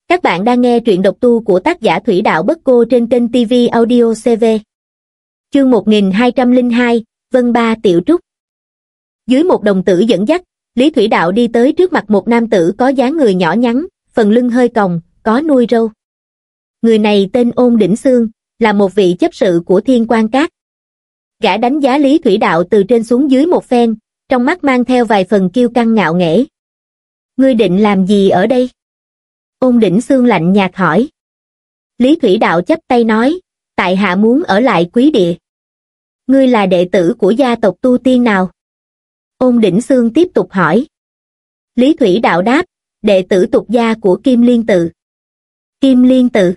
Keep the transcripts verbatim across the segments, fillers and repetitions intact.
Các bạn đang nghe truyện độc tu của tác giả Thủy Đạo Bất Cô trên kênh ti vi Audio xê vê. Chương một nghìn hai trăm lẻ hai, Vân Ba Tiểu Trúc. Dưới một đồng tử dẫn dắt, Lý Thủy Đạo đi tới trước mặt một nam tử có dáng người nhỏ nhắn, phần lưng hơi còng, có nuôi râu. Người này tên Ôn Đỉnh Xương, là một vị chấp sự của Thiên Quan Các. Gã đánh giá Lý Thủy Đạo từ trên xuống dưới một phen, trong mắt mang theo vài phần kiêu căng ngạo nghễ. Ngươi định làm gì ở đây? Ôn Đỉnh Xương lạnh nhạt hỏi. Lý Thủy Đạo chắp tay nói, tại hạ muốn ở lại Quý Địa. Ngươi là đệ tử của gia tộc tu tiên nào? Ôn Đỉnh Xương tiếp tục hỏi. Lý Thủy Đạo đáp, đệ tử tục gia của Kim Liên Tự. Kim Liên Tự.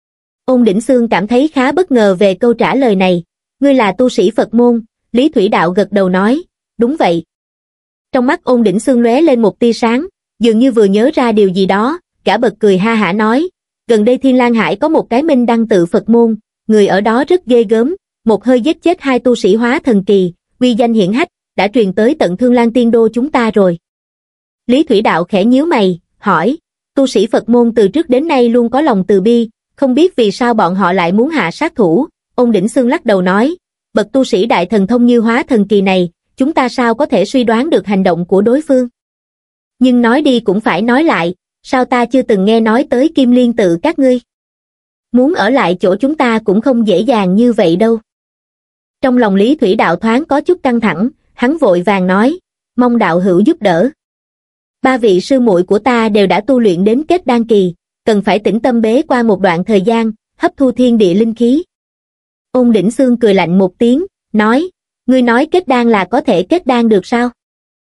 Ôn Đỉnh Xương cảm thấy khá bất ngờ về câu trả lời này. Ngươi là tu sĩ Phật môn? Lý Thủy Đạo gật đầu nói, đúng vậy. Trong mắt Ôn Đỉnh Xương lóe lên một tia sáng, dường như vừa nhớ ra điều gì đó, gã bật cười ha hả nói, gần đây Thiên Lang Hải có một cái Minh Đăng Tự Phật môn, người ở đó rất ghê gớm, một hơi giết chết hai tu sĩ hóa thần kỳ, uy danh hiển hách, đã truyền tới tận Thương Lang Tiên Đô chúng ta rồi. Lý Thủy Đạo khẽ nhíu mày, hỏi, tu sĩ Phật môn từ trước đến nay luôn có lòng từ bi, không biết vì sao bọn họ lại muốn hạ sát thủ. Ôn Đỉnh Xương lắc đầu nói, bậc tu sĩ đại thần thông như hóa thần kỳ này, chúng ta sao có thể suy đoán được hành động của đối phương. Nhưng nói đi cũng phải nói lại, sao ta chưa từng nghe nói tới Kim Liên Tự các ngươi? Muốn ở lại chỗ chúng ta cũng không dễ dàng như vậy đâu. Trong lòng Lý Thủy Đạo thoáng có chút căng thẳng, hắn vội vàng nói, mong đạo hữu giúp đỡ. Ba vị sư muội của ta đều đã tu luyện đến kết đan kỳ, cần phải tĩnh tâm bế qua một đoạn thời gian, hấp thu thiên địa linh khí. Ôn Đỉnh Xương cười lạnh một tiếng, nói, ngươi nói kết đan là có thể kết đan được sao?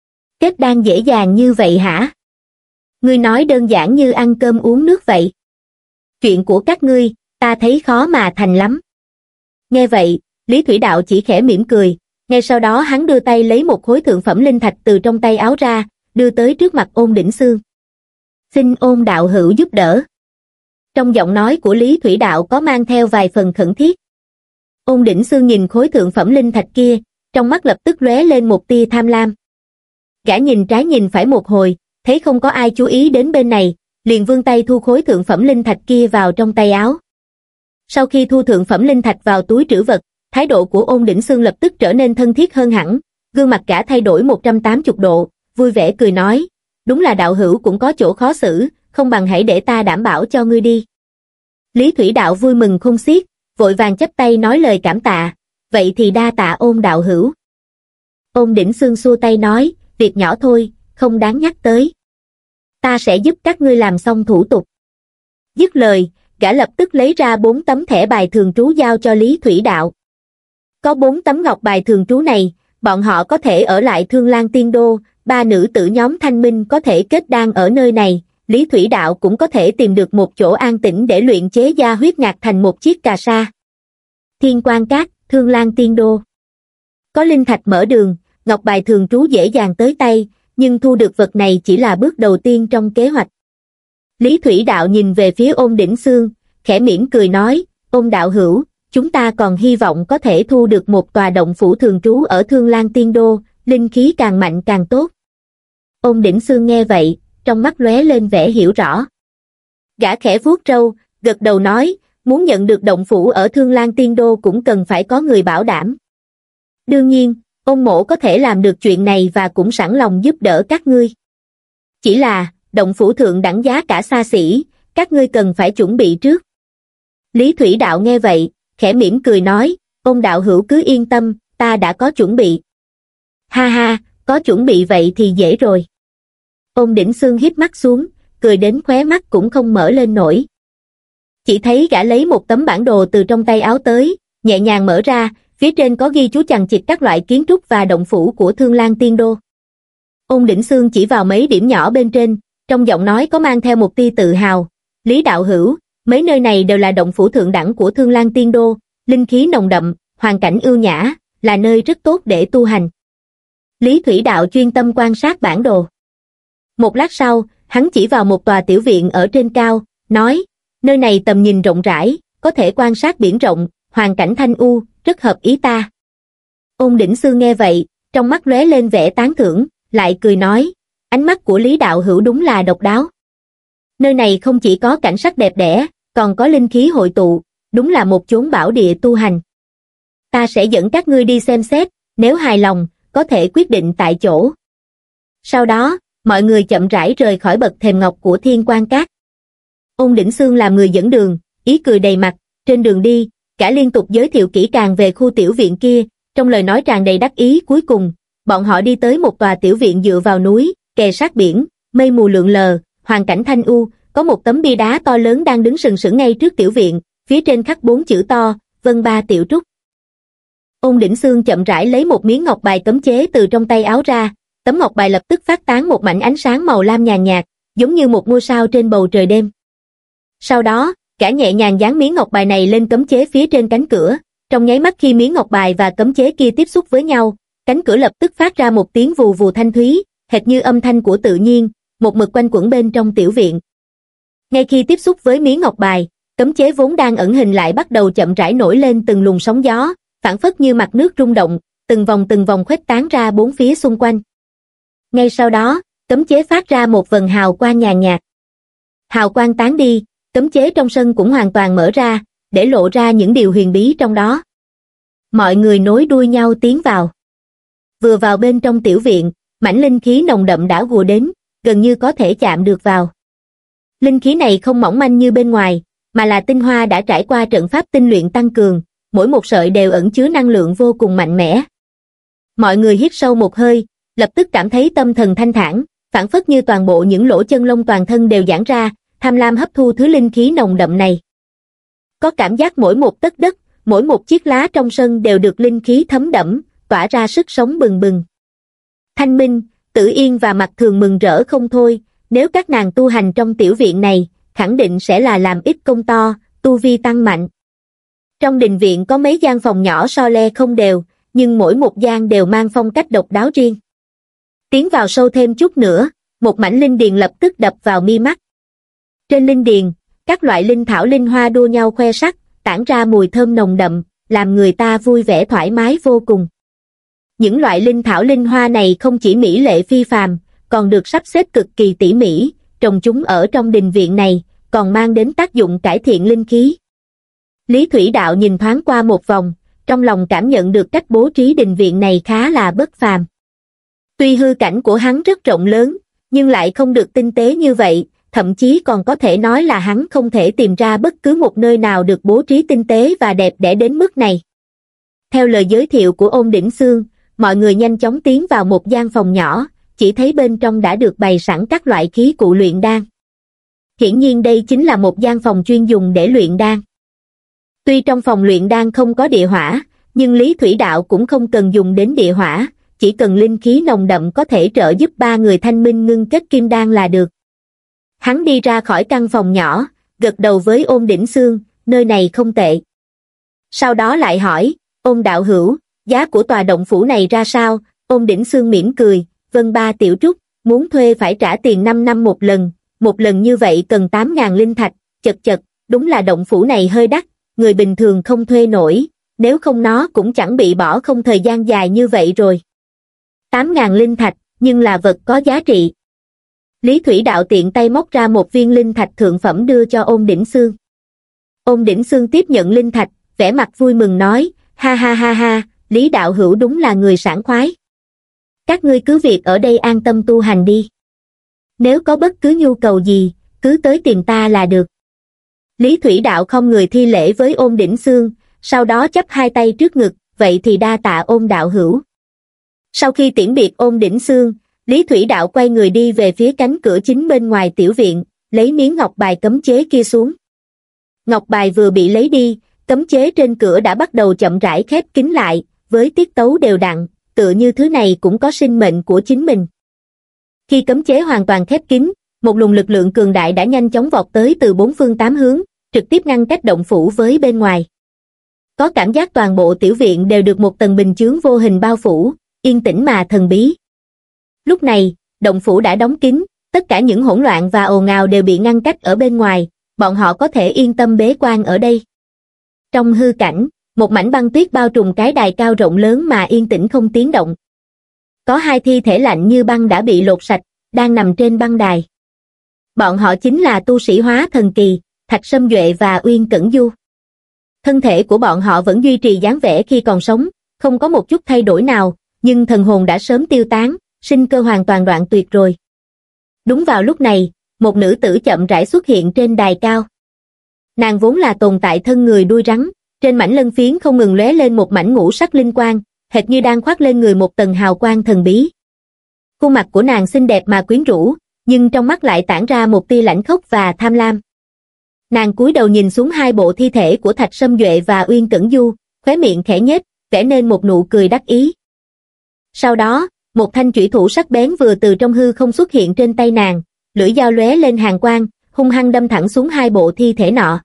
Kết đan dễ dàng như vậy hả? Ngươi nói đơn giản như ăn cơm uống nước vậy. Chuyện của các ngươi, ta thấy khó mà thành lắm. Nghe vậy, Lý Thủy Đạo chỉ khẽ mỉm cười, ngay sau đó hắn đưa tay lấy một khối thượng phẩm linh thạch từ trong tay áo ra, đưa tới trước mặt Ôn Đỉnh Xương. Xin Ôn đạo hữu giúp đỡ. Trong giọng nói của Lý Thủy Đạo có mang theo vài phần khẩn thiết. Ôn Đỉnh Xương nhìn khối thượng phẩm linh thạch kia, trong mắt lập tức lóe lên một tia tham lam. Gã nhìn trái nhìn phải một hồi, thấy không có ai chú ý đến bên này, liền vươn tay thu khối thượng phẩm linh thạch kia vào trong tay áo. Sau khi thu thượng phẩm linh thạch vào túi trữ vật, thái độ của Ôn Đỉnh Xương lập tức trở nên thân thiết hơn hẳn, gương mặt gã thay đổi một trăm tám mươi độ, vui vẻ cười nói, đúng là đạo hữu cũng có chỗ khó xử, không bằng hãy để ta đảm bảo cho ngươi đi. Lý Thủy Đạo vui mừng khôn xiết, vội vàng chắp tay nói lời cảm tạ, vậy thì đa tạ Ôn đạo hữu. Ôn Đỉnh Xương xua tay nói, việc nhỏ thôi, không đáng nhắc tới. Ta sẽ giúp các ngươi làm xong thủ tục. Dứt lời, gã lập tức lấy ra bốn tấm thẻ bài thường trú giao cho Lý Thủy Đạo. Có bốn tấm ngọc bài thường trú này, bọn họ có thể ở lại Thương Lang Tiên Đô, ba nữ tử nhóm Thanh Minh có thể kết đan ở nơi này, Lý Thủy Đạo cũng có thể tìm được một chỗ an tĩnh để luyện chế gia huyết ngạc thành một chiếc cà sa. Thiên Quan Các, Thương Lang Tiên Đô. Có linh thạch mở đường, ngọc bài thường trú dễ dàng tới tay, nhưng thu được vật này chỉ là bước đầu tiên trong kế hoạch. Lý Thủy Đạo nhìn về phía Ôn Đỉnh Xương, khẽ mỉm cười nói, Ôn đạo hữu, chúng ta còn hy vọng có thể thu được một tòa động phủ thường trú ở Thương Lang Tiên Đô, linh khí càng mạnh càng tốt. Ôn Đỉnh Xương nghe vậy, trong mắt lóe lên vẻ hiểu rõ. Gã khẽ vuốt râu, gật đầu nói, muốn nhận được động phủ ở Thương Lang Tiên Đô cũng cần phải có người bảo đảm. Đương nhiên, Ôn mỗ có thể làm được chuyện này và cũng sẵn lòng giúp đỡ các ngươi. Chỉ là, động phủ thượng đẳng giá cả xa xỉ, các ngươi cần phải chuẩn bị trước. Lý Thủy Đạo nghe vậy, khẽ mỉm cười nói, Ôn đạo hữu cứ yên tâm, ta đã có chuẩn bị. Ha ha, có chuẩn bị vậy thì dễ rồi. Ôn Đỉnh Xương híp mắt xuống, cười đến khóe mắt cũng không mở lên nổi. Chỉ thấy gã lấy một tấm bản đồ từ trong tay áo tới, nhẹ nhàng mở ra, phía trên có ghi chú chằng chịt các loại kiến trúc và động phủ của Thương Lang Tiên Đô. Ôn Đỉnh Xương chỉ vào mấy điểm nhỏ bên trên, trong giọng nói có mang theo một tia tự hào, Lý đạo hữu, mấy nơi này đều là động phủ thượng đẳng của Thương Lang Tiên Đô, linh khí nồng đậm, hoàn cảnh ưu nhã, là nơi rất tốt để tu hành. Lý Thủy Đạo chuyên tâm quan sát bản đồ. Một lát sau, hắn chỉ vào một tòa tiểu viện ở trên cao, nói, nơi này tầm nhìn rộng rãi, có thể quan sát biển rộng, hoàn cảnh thanh u, rất hợp ý ta. Ôn Đỉnh Xương nghe vậy, trong mắt lóe lên vẻ tán thưởng, lại cười nói, ánh mắt của Lý đạo hữu đúng là độc đáo. Nơi này không chỉ có cảnh sắc đẹp đẽ, còn có linh khí hội tụ, đúng là một chốn bảo địa tu hành. Ta sẽ dẫn các ngươi đi xem xét, nếu hài lòng, có thể quyết định tại chỗ. Sau đó, mọi người chậm rãi rời khỏi bậc thềm ngọc của Thiên Quan Các. Ôn Đỉnh Xương làm người dẫn đường, ý cười đầy mặt, trên đường đi, cả liên tục giới thiệu kỹ càng về khu tiểu viện kia, trong lời nói tràn đầy đắc ý. Cuối cùng, bọn họ đi tới một tòa tiểu viện dựa vào núi, kề sát biển, mây mù lượn lờ, hoàn cảnh thanh u, có một tấm bia đá to lớn đang đứng sừng sững ngay trước tiểu viện, phía trên khắc bốn chữ to, Vân Ba Tiểu Trúc. Ôn Đỉnh Xương chậm rãi lấy một miếng ngọc bài cấm chế từ trong tay áo ra, tấm ngọc bài lập tức phát tán một mảnh ánh sáng màu lam nhàn nhạt, giống như một ngôi sao trên bầu trời đêm. Sau đó, cả nhẹ nhàng dán miếng ngọc bài này lên cấm chế phía trên cánh cửa, trong nháy mắt khi miếng ngọc bài và cấm chế kia tiếp xúc với nhau, cánh cửa lập tức phát ra một tiếng vù vù thanh thúy, hệt như âm thanh của tự nhiên, một mực quanh quẩn bên trong tiểu viện. Ngay khi tiếp xúc với miếng ngọc bài, cấm chế vốn đang ẩn hình lại bắt đầu chậm rãi nổi lên từng luồng sóng gió, phảng phất như mặt nước rung động, từng vòng từng vòng khuếch tán ra bốn phía xung quanh. Ngay sau đó, cấm chế phát ra một vầng hào quang nhàn nhạt. Hào quang tán đi, cấm chế trong sân cũng hoàn toàn mở ra, để lộ ra những điều huyền bí trong đó. Mọi người nối đuôi nhau tiến vào. Vừa vào bên trong tiểu viện, mảnh linh khí nồng đậm đã ùa đến, gần như có thể chạm được vào. Linh khí này không mỏng manh như bên ngoài, mà là tinh hoa đã trải qua trận pháp tinh luyện tăng cường, mỗi một sợi đều ẩn chứa năng lượng vô cùng mạnh mẽ. Mọi người hít sâu một hơi, lập tức cảm thấy tâm thần thanh thản, phảng phất như toàn bộ những lỗ chân lông toàn thân đều giãn ra, tham lam hấp thu thứ linh khí nồng đậm này. Có cảm giác mỗi một tấc đất, mỗi một chiếc lá trong sân đều được linh khí thấm đẫm, tỏa ra sức sống bừng bừng. Thanh Minh, Tử Yên và Mặc Thường mừng rỡ không thôi, nếu các nàng tu hành trong tiểu viện này, khẳng định sẽ là làm ít công to, tu vi tăng mạnh. Trong đình viện có mấy gian phòng nhỏ so le không đều, nhưng mỗi một gian đều mang phong cách độc đáo riêng. Tiến vào sâu thêm chút nữa, một mảnh linh điền lập tức đập vào mi mắt. Trên linh điền, các loại linh thảo linh hoa đua nhau khoe sắc, tản ra mùi thơm nồng đậm, làm người ta vui vẻ thoải mái vô cùng. Những loại linh thảo linh hoa này không chỉ mỹ lệ phi phàm, còn được sắp xếp cực kỳ tỉ mỉ, trồng chúng ở trong đình viện này, còn mang đến tác dụng cải thiện linh khí. Lý Thủy Đạo nhìn thoáng qua một vòng, trong lòng cảm nhận được cách bố trí đình viện này khá là bất phàm. Tuy hư cảnh của hắn rất rộng lớn, nhưng lại không được tinh tế như vậy, thậm chí còn có thể nói là hắn không thể tìm ra bất cứ một nơi nào được bố trí tinh tế và đẹp đẽ đến mức này. Theo lời giới thiệu của Ôn Đỉnh Xương, mọi người nhanh chóng tiến vào một gian phòng nhỏ, chỉ thấy bên trong đã được bày sẵn các loại khí cụ luyện đan. Hiển nhiên đây chính là một gian phòng chuyên dùng để luyện đan. Tuy trong phòng luyện đan không có địa hỏa, nhưng Lý Thủy Đạo cũng không cần dùng đến địa hỏa, chỉ cần linh khí nồng đậm có thể trợ giúp ba người thanh minh ngưng kết kim đan là được. Hắn đi ra khỏi căn phòng nhỏ, gật đầu với Ôn Đỉnh Xương, nơi này không tệ. Sau đó lại hỏi, Ôn đạo hữu, giá của tòa động phủ này ra sao? Ôn Đỉnh Xương mỉm cười, Vân Ba Tiểu Trúc, muốn thuê phải trả tiền năm năm một lần, một lần như vậy cần tám ngàn linh thạch, chật chật, đúng là động phủ này hơi đắt, người bình thường không thuê nổi, nếu không nó cũng chẳng bị bỏ không thời gian dài như vậy rồi. tám ngàn linh thạch, nhưng là vật có giá trị. Lý Thủy Đạo tiện tay móc ra một viên linh thạch thượng phẩm đưa cho Ôn Đỉnh Xương. Ôn Đỉnh Xương tiếp nhận linh thạch, vẻ mặt vui mừng nói, ha ha ha ha, Lý đạo hữu đúng là người sảng khoái. Các ngươi cứ việc ở đây an tâm tu hành đi. Nếu có bất cứ nhu cầu gì, cứ tới tìm ta là được. Lý Thủy Đạo không người thi lễ với Ôn Đỉnh Xương, sau đó chắp hai tay trước ngực, vậy thì đa tạ Ôn đạo hữu. Sau khi tiễn biệt Ôn Đỉnh Xương, Lý Thủy Đạo quay người đi về phía cánh cửa chính bên ngoài tiểu viện, lấy miếng ngọc bài cấm chế kia xuống. Ngọc bài vừa bị lấy đi, cấm chế trên cửa đã bắt đầu chậm rãi khép kín lại, với tiết tấu đều đặn, tựa như thứ này cũng có sinh mệnh của chính mình. Khi cấm chế hoàn toàn khép kín, một luồng lực lượng cường đại đã nhanh chóng vọt tới từ bốn phương tám hướng, trực tiếp ngăn cách động phủ với bên ngoài. Có cảm giác toàn bộ tiểu viện đều được một tầng bình chướng vô hình bao phủ, yên tĩnh mà thần bí. Lúc này, động phủ đã đóng kín, tất cả những hỗn loạn và ồn ào đều bị ngăn cách ở bên ngoài, bọn họ có thể yên tâm bế quan ở đây. Trong hư cảnh, một mảnh băng tuyết bao trùm cái đài cao rộng lớn mà yên tĩnh không tiếng động. Có hai thi thể lạnh như băng đã bị lột sạch, đang nằm trên băng đài. Bọn họ chính là tu sĩ hóa thần kỳ, Thạch Sâm Duệ và Uyên Cẩn Du. Thân thể của bọn họ vẫn duy trì dáng vẻ khi còn sống, không có một chút thay đổi nào, nhưng thần hồn đã sớm tiêu tán, sinh cơ hoàn toàn đoạn tuyệt rồi. Đúng vào lúc này, một nữ tử chậm rãi xuất hiện trên đài cao. Nàng vốn là tồn tại thân người đuôi rắn, trên mảnh lân phiến không ngừng lóe lên một mảnh ngũ sắc linh quang, hệt như đang khoác lên người một tầng hào quang thần bí. Khuôn mặt của nàng xinh đẹp mà quyến rũ, nhưng trong mắt lại tản ra một tia lãnh khốc và tham lam. Nàng cúi đầu nhìn xuống hai bộ thi thể của Thạch Sâm Duệ và Uyên Cẩn Du, khóe miệng khẽ nhếch, vẽ nên một nụ cười đắc ý. Sau đó, một thanh chủy thủ sắc bén vừa từ trong hư không xuất hiện trên tay nàng, lưỡi dao lóe lên hàn quang, hung hăng đâm thẳng xuống hai bộ thi thể nọ.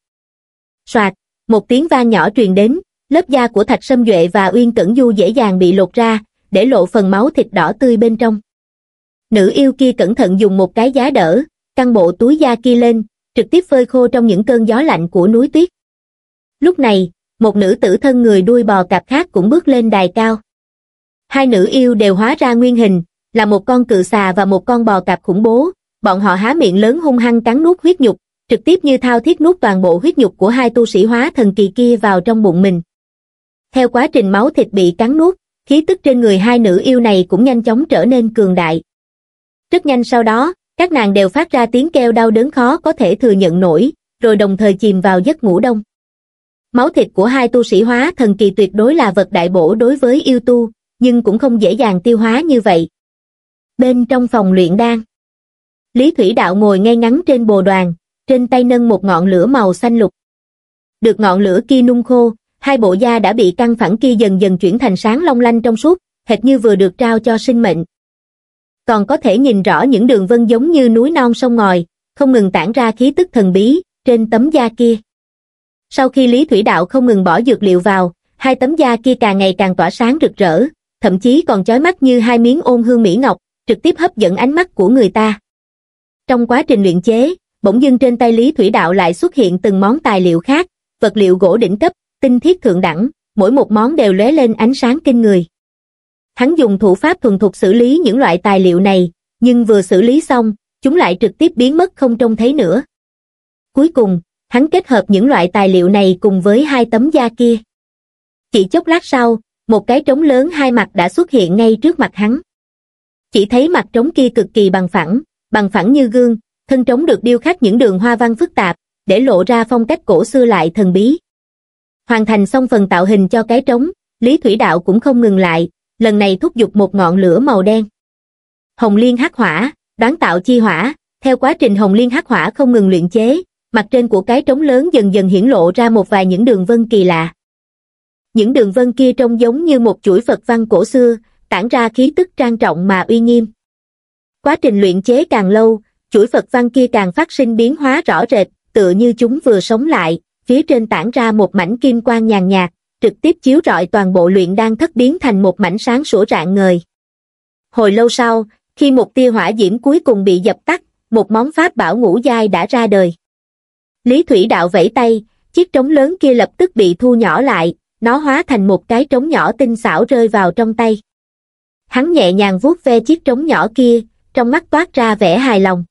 Soạt, một tiếng vang nhỏ truyền đến, lớp da của Thạch Sâm Duệ và Uyên Cẩn Du dễ dàng bị lột ra, để lộ phần máu thịt đỏ tươi bên trong. Nữ yêu kia cẩn thận dùng một cái giá đỡ, căng bộ túi da kia lên, trực tiếp phơi khô trong những cơn gió lạnh của núi tuyết. Lúc này, một nữ tử thân người đuôi bò cạp khác cũng bước lên đài cao. Hai nữ yêu đều hóa ra nguyên hình, là một con cự xà và một con bò cạp khủng bố, bọn họ há miệng lớn hung hăng cắn nuốt huyết nhục, trực tiếp như thao thiết nuốt toàn bộ huyết nhục của hai tu sĩ hóa thần kỳ kia vào trong bụng mình. Theo quá trình máu thịt bị cắn nuốt, khí tức trên người hai nữ yêu này cũng nhanh chóng trở nên cường đại. Rất nhanh sau đó, các nàng đều phát ra tiếng kêu đau đớn khó có thể thừa nhận nổi, rồi đồng thời chìm vào giấc ngủ đông. Máu thịt của hai tu sĩ hóa thần kỳ tuyệt đối là vật đại bổ đối với yêu tu, nhưng cũng không dễ dàng tiêu hóa như vậy. Bên trong phòng luyện đan, Lý Thủy Đạo ngồi ngay ngắn trên bồ đoàn, trên tay nâng một ngọn lửa màu xanh lục. Được ngọn lửa kia nung khô, hai bộ da đã bị căng phẳng kia dần dần chuyển thành sáng long lanh trong suốt, hệt như vừa được trao cho sinh mệnh. Còn có thể nhìn rõ những đường vân giống như núi non sông ngòi, không ngừng tản ra khí tức thần bí trên tấm da kia. Sau khi Lý Thủy Đạo không ngừng bỏ dược liệu vào, hai tấm da kia càng ngày càng tỏa sáng rực rỡ, thậm chí còn chói mắt như hai miếng ôn hương mỹ ngọc, trực tiếp hấp dẫn ánh mắt của người ta. Trong quá trình luyện chế, bỗng dưng trên tay Lý Thủy Đạo lại xuất hiện từng món tài liệu khác, vật liệu gỗ đỉnh cấp, tinh thiết thượng đẳng, mỗi một món đều lóe lên ánh sáng kinh người. Hắn dùng thủ pháp thuần thục xử lý những loại tài liệu này, nhưng vừa xử lý xong, chúng lại trực tiếp biến mất không trông thấy nữa. Cuối cùng, hắn kết hợp những loại tài liệu này cùng với hai tấm da kia. Chỉ chốc lát sau, một cái trống lớn hai mặt đã xuất hiện ngay trước mặt hắn. Chỉ thấy mặt trống kia cực kỳ bằng phẳng, bằng phẳng như gương, thân trống được điêu khắc những đường hoa văn phức tạp, để lộ ra phong cách cổ xưa lại thần bí. Hoàn thành xong phần tạo hình cho cái trống, Lý Thủy Đạo cũng không ngừng lại, lần này thúc giục một ngọn lửa màu đen. Hồng liên hắc hỏa, đoán tạo chi hỏa, theo quá trình hồng liên hắc hỏa không ngừng luyện chế, mặt trên của cái trống lớn dần dần hiển lộ ra một vài những đường vân kỳ lạ. Những đường vân kia trông giống như một chuỗi Phật văn cổ xưa, tản ra khí tức trang trọng mà uy nghiêm. Quá trình luyện chế càng lâu, chuỗi Phật văn kia càng phát sinh biến hóa rõ rệt, tựa như chúng vừa sống lại, phía trên tản ra một mảnh kim quang nhàn nhạt, trực tiếp chiếu rọi toàn bộ luyện đan thất biến thành một mảnh sáng sủa rạng ngời. Hồi lâu sau, khi một tia hỏa diễm cuối cùng bị dập tắt, một món pháp bảo ngũ giai đã ra đời. Lý Thủy Đạo vẫy tay, chiếc trống lớn kia lập tức bị thu nhỏ lại, nó hóa thành một cái trống nhỏ tinh xảo rơi vào trong tay. Hắn nhẹ nhàng vuốt ve chiếc trống nhỏ kia, trong mắt toát ra vẻ hài lòng.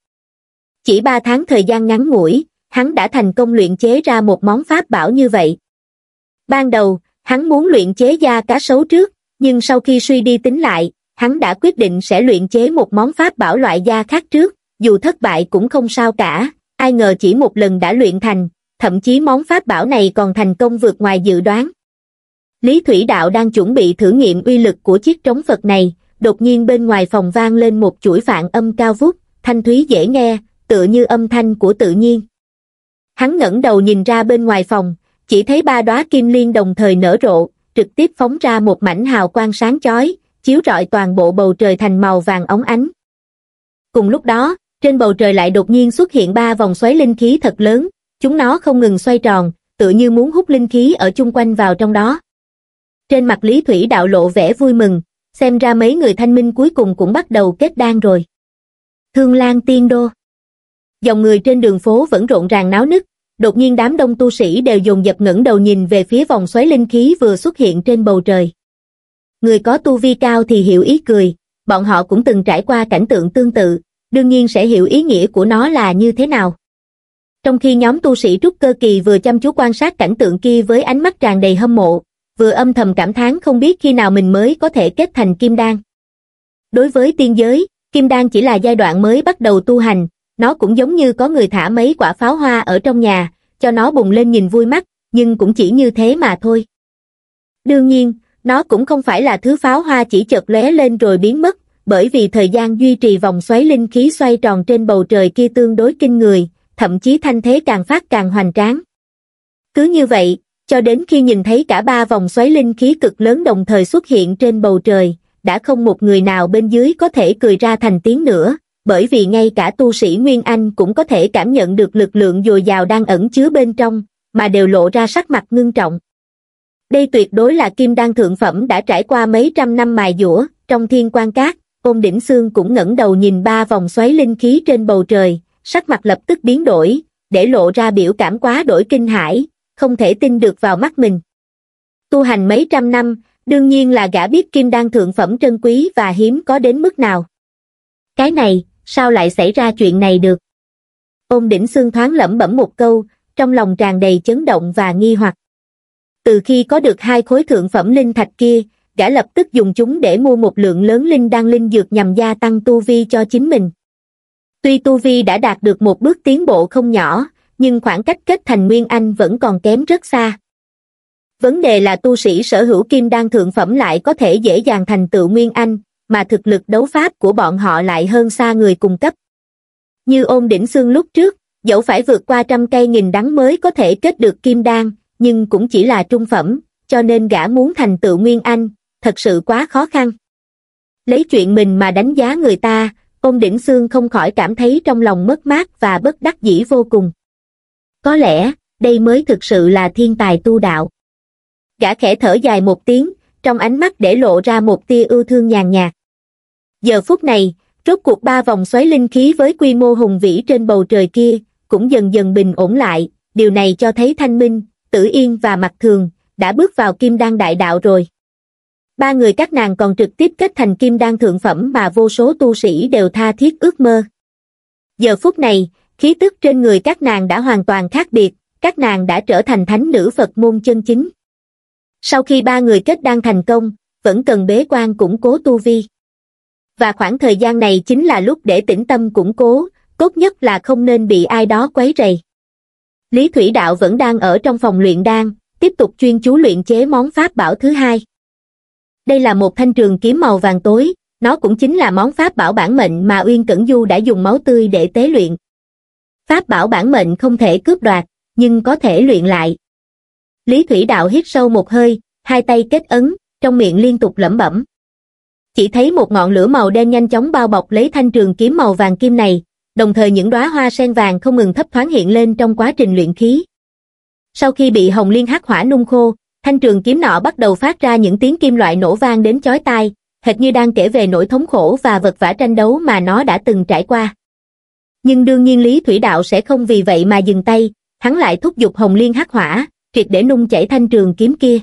Chỉ ba tháng thời gian ngắn ngủi, hắn đã thành công luyện chế ra một món pháp bảo như vậy. Ban đầu, hắn muốn luyện chế da cá sấu trước, nhưng sau khi suy đi tính lại, hắn đã quyết định sẽ luyện chế một món pháp bảo loại da khác trước, dù thất bại cũng không sao cả, ai ngờ chỉ một lần đã luyện thành, thậm chí món pháp bảo này còn thành công vượt ngoài dự đoán. Lý Thủy Đạo đang chuẩn bị thử nghiệm uy lực của chiếc trống Phật này, đột nhiên bên ngoài phòng vang lên một chuỗi phạn âm cao vút, thanh thúy dễ nghe, tựa như âm thanh của tự nhiên. Hắn ngẩng đầu nhìn ra bên ngoài phòng, chỉ thấy ba đóa kim liên đồng thời nở rộ, trực tiếp phóng ra một mảnh hào quang sáng chói, chiếu rọi toàn bộ bầu trời thành màu vàng óng ánh. Cùng lúc đó, trên bầu trời lại đột nhiên xuất hiện ba vòng xoáy linh khí thật lớn, chúng nó không ngừng xoay tròn, tựa như muốn hút linh khí ở chung quanh vào trong đó. Trên mặt Lý Thủy Đạo lộ vẻ vui mừng, xem ra mấy người thanh minh cuối cùng cũng bắt đầu kết đan rồi. Thương Lan Tiên Đô. Dòng người trên đường phố vẫn rộn ràng náo nức, đột nhiên đám đông tu sĩ đều dồn dập ngẩng đầu nhìn về phía vòng xoáy linh khí vừa xuất hiện trên bầu trời. Người có tu vi cao thì hiểu ý cười, bọn họ cũng từng trải qua cảnh tượng tương tự, đương nhiên sẽ hiểu ý nghĩa của nó là như thế nào. Trong khi nhóm tu sĩ trúc cơ kỳ vừa chăm chú quan sát cảnh tượng kia với ánh mắt tràn đầy hâm mộ, vừa âm thầm cảm thán không biết khi nào mình mới có thể kết thành kim đan. Đối với tiên giới, kim đan chỉ là giai đoạn mới bắt đầu tu hành, nó cũng giống như có người thả mấy quả pháo hoa ở trong nhà, cho nó bùng lên nhìn vui mắt, nhưng cũng chỉ như thế mà thôi. Đương nhiên, nó cũng không phải là thứ pháo hoa chỉ chợt lóe lên rồi biến mất, bởi vì thời gian duy trì vòng xoáy linh khí xoay tròn trên bầu trời kia tương đối kinh người, thậm chí thanh thế càng phát càng hoành tráng. Cứ như vậy, cho đến khi nhìn thấy cả ba vòng xoáy linh khí cực lớn đồng thời xuất hiện trên bầu trời, đã không một người nào bên dưới có thể cười ra thành tiếng nữa, bởi vì ngay cả tu sĩ Nguyên Anh cũng có thể cảm nhận được lực lượng dồi dào đang ẩn chứa bên trong, mà đều lộ ra sắc mặt ngưng trọng. Đây tuyệt đối là kim đan thượng phẩm đã trải qua mấy trăm năm mài dũa. Trong thiên quan cát, Ôn Đỉnh Xương cũng ngẩng đầu nhìn ba vòng xoáy linh khí trên bầu trời, sắc mặt lập tức biến đổi, để lộ ra biểu cảm quá đổi kinh hãi, không thể tin được vào mắt mình. Tu hành mấy trăm năm, đương nhiên là gã biết kim đan thượng phẩm trân quý và hiếm có đến mức nào. Cái này, sao lại xảy ra chuyện này được? Ôn Đỉnh Xương thoáng lẩm bẩm một câu, trong lòng tràn đầy chấn động và nghi hoặc. Từ khi có được hai khối thượng phẩm linh thạch kia, gã lập tức dùng chúng để mua một lượng lớn linh đan linh dược nhằm gia tăng tu vi cho chính mình. Tuy tu vi đã đạt được một bước tiến bộ không nhỏ, nhưng khoảng cách kết thành Nguyên Anh vẫn còn kém rất xa. Vấn đề là tu sĩ sở hữu kim đan thượng phẩm lại có thể dễ dàng thành tựu Nguyên Anh, mà thực lực đấu pháp của bọn họ lại hơn xa người cùng cấp. Như Ôn Đỉnh Xương lúc trước, dẫu phải vượt qua trăm cây nghìn đắng mới có thể kết được kim đan, nhưng cũng chỉ là trung phẩm, cho nên gã muốn thành tựu Nguyên Anh, thật sự quá khó khăn. Lấy chuyện mình mà đánh giá người ta, Ôn Đỉnh Xương không khỏi cảm thấy trong lòng mất mát và bất đắc dĩ vô cùng. Có lẽ, đây mới thực sự là thiên tài tu đạo. Gã khẽ thở dài một tiếng, trong ánh mắt để lộ ra một tia ưu thương nhàn nhạt. Giờ phút này, rốt cuộc ba vòng xoáy linh khí với quy mô hùng vĩ trên bầu trời kia, cũng dần dần bình ổn lại, điều này cho thấy Thanh Minh, Tử Yên và Mặc Thường, đã bước vào kim đan đại đạo rồi. Ba người các nàng còn trực tiếp kết thành kim đan thượng phẩm mà vô số tu sĩ đều tha thiết ước mơ. Giờ phút này, khí tức trên người các nàng đã hoàn toàn khác biệt, các nàng đã trở thành thánh nữ Phật môn chân chính. Sau khi ba người kết đan thành công, vẫn cần bế quan củng cố tu vi. Và khoảng thời gian này chính là lúc để tĩnh tâm củng cố, tốt nhất là không nên bị ai đó quấy rầy. Lý Thủy Đạo vẫn đang ở trong phòng luyện đan, tiếp tục chuyên chú luyện chế món pháp bảo thứ hai. Đây là một thanh trường kiếm màu vàng tối, nó cũng chính là món pháp bảo bản mệnh mà Uyên Cẩn Du đã dùng máu tươi để tế luyện. Pháp bảo bản mệnh không thể cướp đoạt, nhưng có thể luyện lại. Lý Thủy Đạo hít sâu một hơi, hai tay kết ấn, trong miệng liên tục lẩm bẩm. Chỉ thấy một ngọn lửa màu đen nhanh chóng bao bọc lấy thanh trường kiếm màu vàng kim này, đồng thời những đóa hoa sen vàng không ngừng thấp thoáng hiện lên trong quá trình luyện khí. Sau khi bị hồng liên hắc hỏa nung khô, thanh trường kiếm nọ bắt đầu phát ra những tiếng kim loại nổ vang đến chói tai, hệt như đang kể về nỗi thống khổ và vật vã tranh đấu mà nó đã từng trải qua. Nhưng đương nhiên Lý Thủy Đạo sẽ không vì vậy mà dừng tay, hắn lại thúc giục hồng liên hắc hỏa, triệt để nung chảy thanh trường kiếm kia.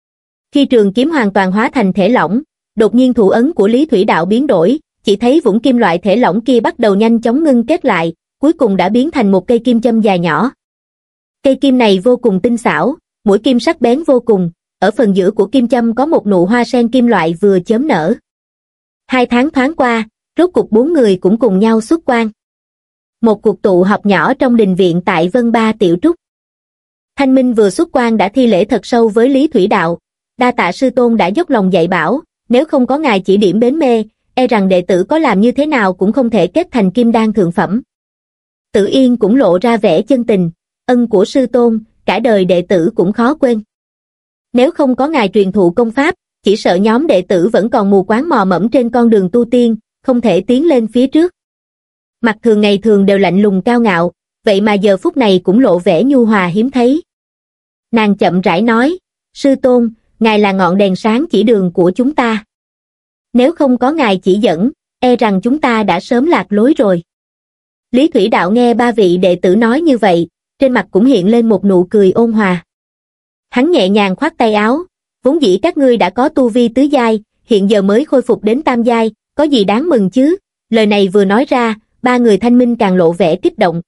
Khi trường kiếm hoàn toàn hóa thành thể lỏng, đột nhiên thủ ấn của Lý Thủy Đạo biến đổi, chỉ thấy vũng kim loại thể lỏng kia bắt đầu nhanh chóng ngưng kết lại, cuối cùng đã biến thành một cây kim châm dài nhỏ. Cây kim này vô cùng tinh xảo, mũi kim sắc bén vô cùng, ở phần giữa của kim châm có một nụ hoa sen kim loại vừa chớm nở. Hai tháng thoáng qua, rốt cuộc bốn người cũng cùng nhau xuất quan. Một cuộc tụ họp nhỏ trong đình viện tại Vân Ba Tiểu Trúc. Thanh Minh vừa xuất quan đã thi lễ thật sâu với Lý Thủy Đạo, đa tạ sư tôn đã dốc lòng dạy bảo, nếu không có ngài chỉ điểm bến mê, e rằng đệ tử có làm như thế nào cũng không thể kết thành kim đan thượng phẩm. Tử Yên cũng lộ ra vẻ chân tình, ân của sư tôn, cả đời đệ tử cũng khó quên. Nếu không có ngài truyền thụ công pháp, chỉ sợ nhóm đệ tử vẫn còn mù quáng mò mẫm trên con đường tu tiên, không thể tiến lên phía trước. Mặc Thường ngày thường đều lạnh lùng cao ngạo, vậy mà giờ phút này cũng lộ vẻ nhu hòa hiếm thấy. Nàng chậm rãi nói, sư tôn, ngài là ngọn đèn sáng chỉ đường của chúng ta. Nếu không có ngài chỉ dẫn, e rằng chúng ta đã sớm lạc lối rồi. Lý Thủy Đạo nghe ba vị đệ tử nói như vậy, trên mặt cũng hiện lên một nụ cười ôn hòa. Hắn nhẹ nhàng khoát tay áo, vốn dĩ các ngươi đã có tu vi tứ giai, hiện giờ mới khôi phục đến tam giai, có gì đáng mừng chứ? Lời này vừa nói ra, ba người Thanh Minh càng lộ vẻ kích động.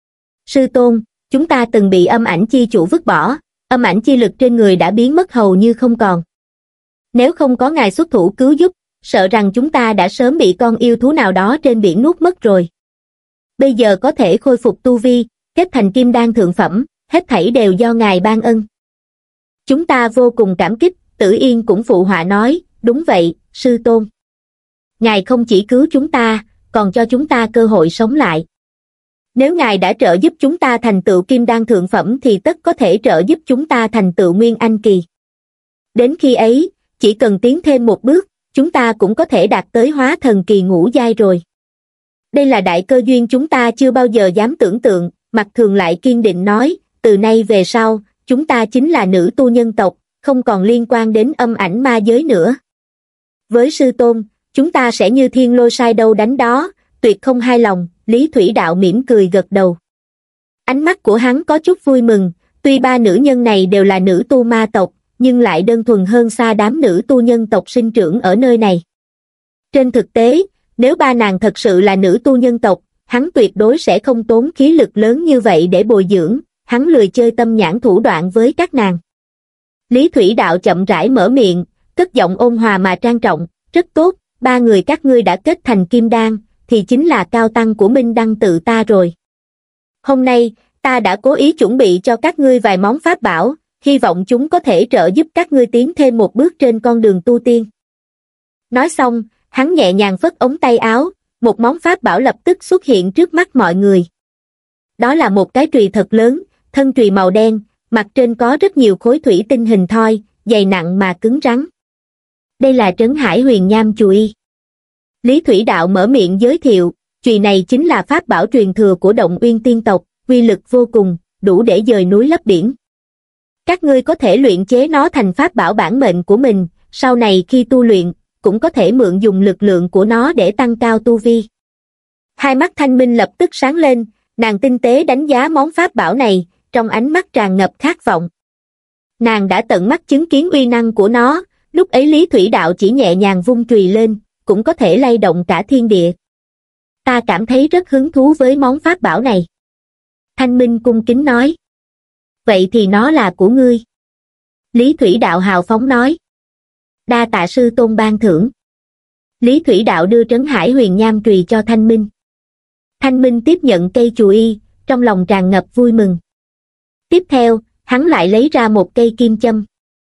Sư tôn, chúng ta từng bị âm ảnh chi chủ vứt bỏ, âm ảnh chi lực trên người đã biến mất hầu như không còn. Nếu không có ngài xuất thủ cứu giúp, sợ rằng chúng ta đã sớm bị con yêu thú nào đó trên biển nuốt mất rồi. Bây giờ có thể khôi phục tu vi, kết thành kim đan thượng phẩm, hết thảy đều do ngài ban ân. Chúng ta vô cùng cảm kích, Tử Yên cũng phụ họa nói, đúng vậy, sư tôn. Ngài không chỉ cứu chúng ta, còn cho chúng ta cơ hội sống lại. Nếu ngài đã trợ giúp chúng ta thành tựu kim đan thượng phẩm thì tất có thể trợ giúp chúng ta thành tựu nguyên anh kỳ. Đến khi ấy, chỉ cần tiến thêm một bước, chúng ta cũng có thể đạt tới hóa thần kỳ ngũ giai rồi. Đây là đại cơ duyên chúng ta chưa bao giờ dám tưởng tượng, Mặc Thường lại kiên định nói, từ nay về sau, chúng ta chính là nữ tu nhân tộc, không còn liên quan đến âm ảnh ma giới nữa. Với sư tôn, chúng ta sẽ như thiên lôi sai đâu đánh đó, tuyệt không hai lòng. Lý Thủy Đạo mỉm cười gật đầu. Ánh mắt của hắn có chút vui mừng, tuy ba nữ nhân này đều là nữ tu ma tộc, nhưng lại đơn thuần hơn xa đám nữ tu nhân tộc sinh trưởng ở nơi này. Trên thực tế, nếu ba nàng thật sự là nữ tu nhân tộc, hắn tuyệt đối sẽ không tốn khí lực lớn như vậy để bồi dưỡng, hắn lười chơi tâm nhãn thủ đoạn với các nàng. Lý Thủy Đạo chậm rãi mở miệng, cất giọng ôn hòa mà trang trọng, rất tốt, ba người các ngươi đã kết thành kim đan, thì chính là cao tăng của Minh Đăng tự ta rồi. Hôm nay, ta đã cố ý chuẩn bị cho các ngươi vài món pháp bảo, hy vọng chúng có thể trợ giúp các ngươi tiến thêm một bước trên con đường tu tiên. Nói xong, hắn nhẹ nhàng phất ống tay áo, một món pháp bảo lập tức xuất hiện trước mắt mọi người. Đó là một cái chùy thật lớn, thân chùy màu đen, mặt trên có rất nhiều khối thủy tinh hình thoi, dày nặng mà cứng rắn. Đây là Trấn Hải Huyền Nham chùy. Lý Thủy Đạo mở miệng giới thiệu, chùy này chính là pháp bảo truyền thừa của Động Uyên tiên tộc, uy lực vô cùng, đủ để dời núi lấp biển. Các ngươi có thể luyện chế nó thành pháp bảo bản mệnh của mình, sau này khi tu luyện, cũng có thể mượn dùng lực lượng của nó để tăng cao tu vi. Hai mắt Thanh Minh lập tức sáng lên, nàng tinh tế đánh giá món pháp bảo này, trong ánh mắt tràn ngập khát vọng. Nàng đã tận mắt chứng kiến uy năng của nó, lúc ấy Lý Thủy Đạo chỉ nhẹ nhàng vung chùy lên, cũng có thể lay động cả thiên địa. Ta cảm thấy rất hứng thú với món pháp bảo này. Thanh Minh cung kính nói. Vậy thì nó là của ngươi. Lý Thủy Đạo hào phóng nói. Đa tạ sư tôn ban thưởng. Lý Thủy Đạo đưa Trấn Hải Huyền Nham chùy cho Thanh Minh. Thanh Minh tiếp nhận cây chùy, trong lòng tràn ngập vui mừng. Tiếp theo, hắn lại lấy ra một cây kim châm.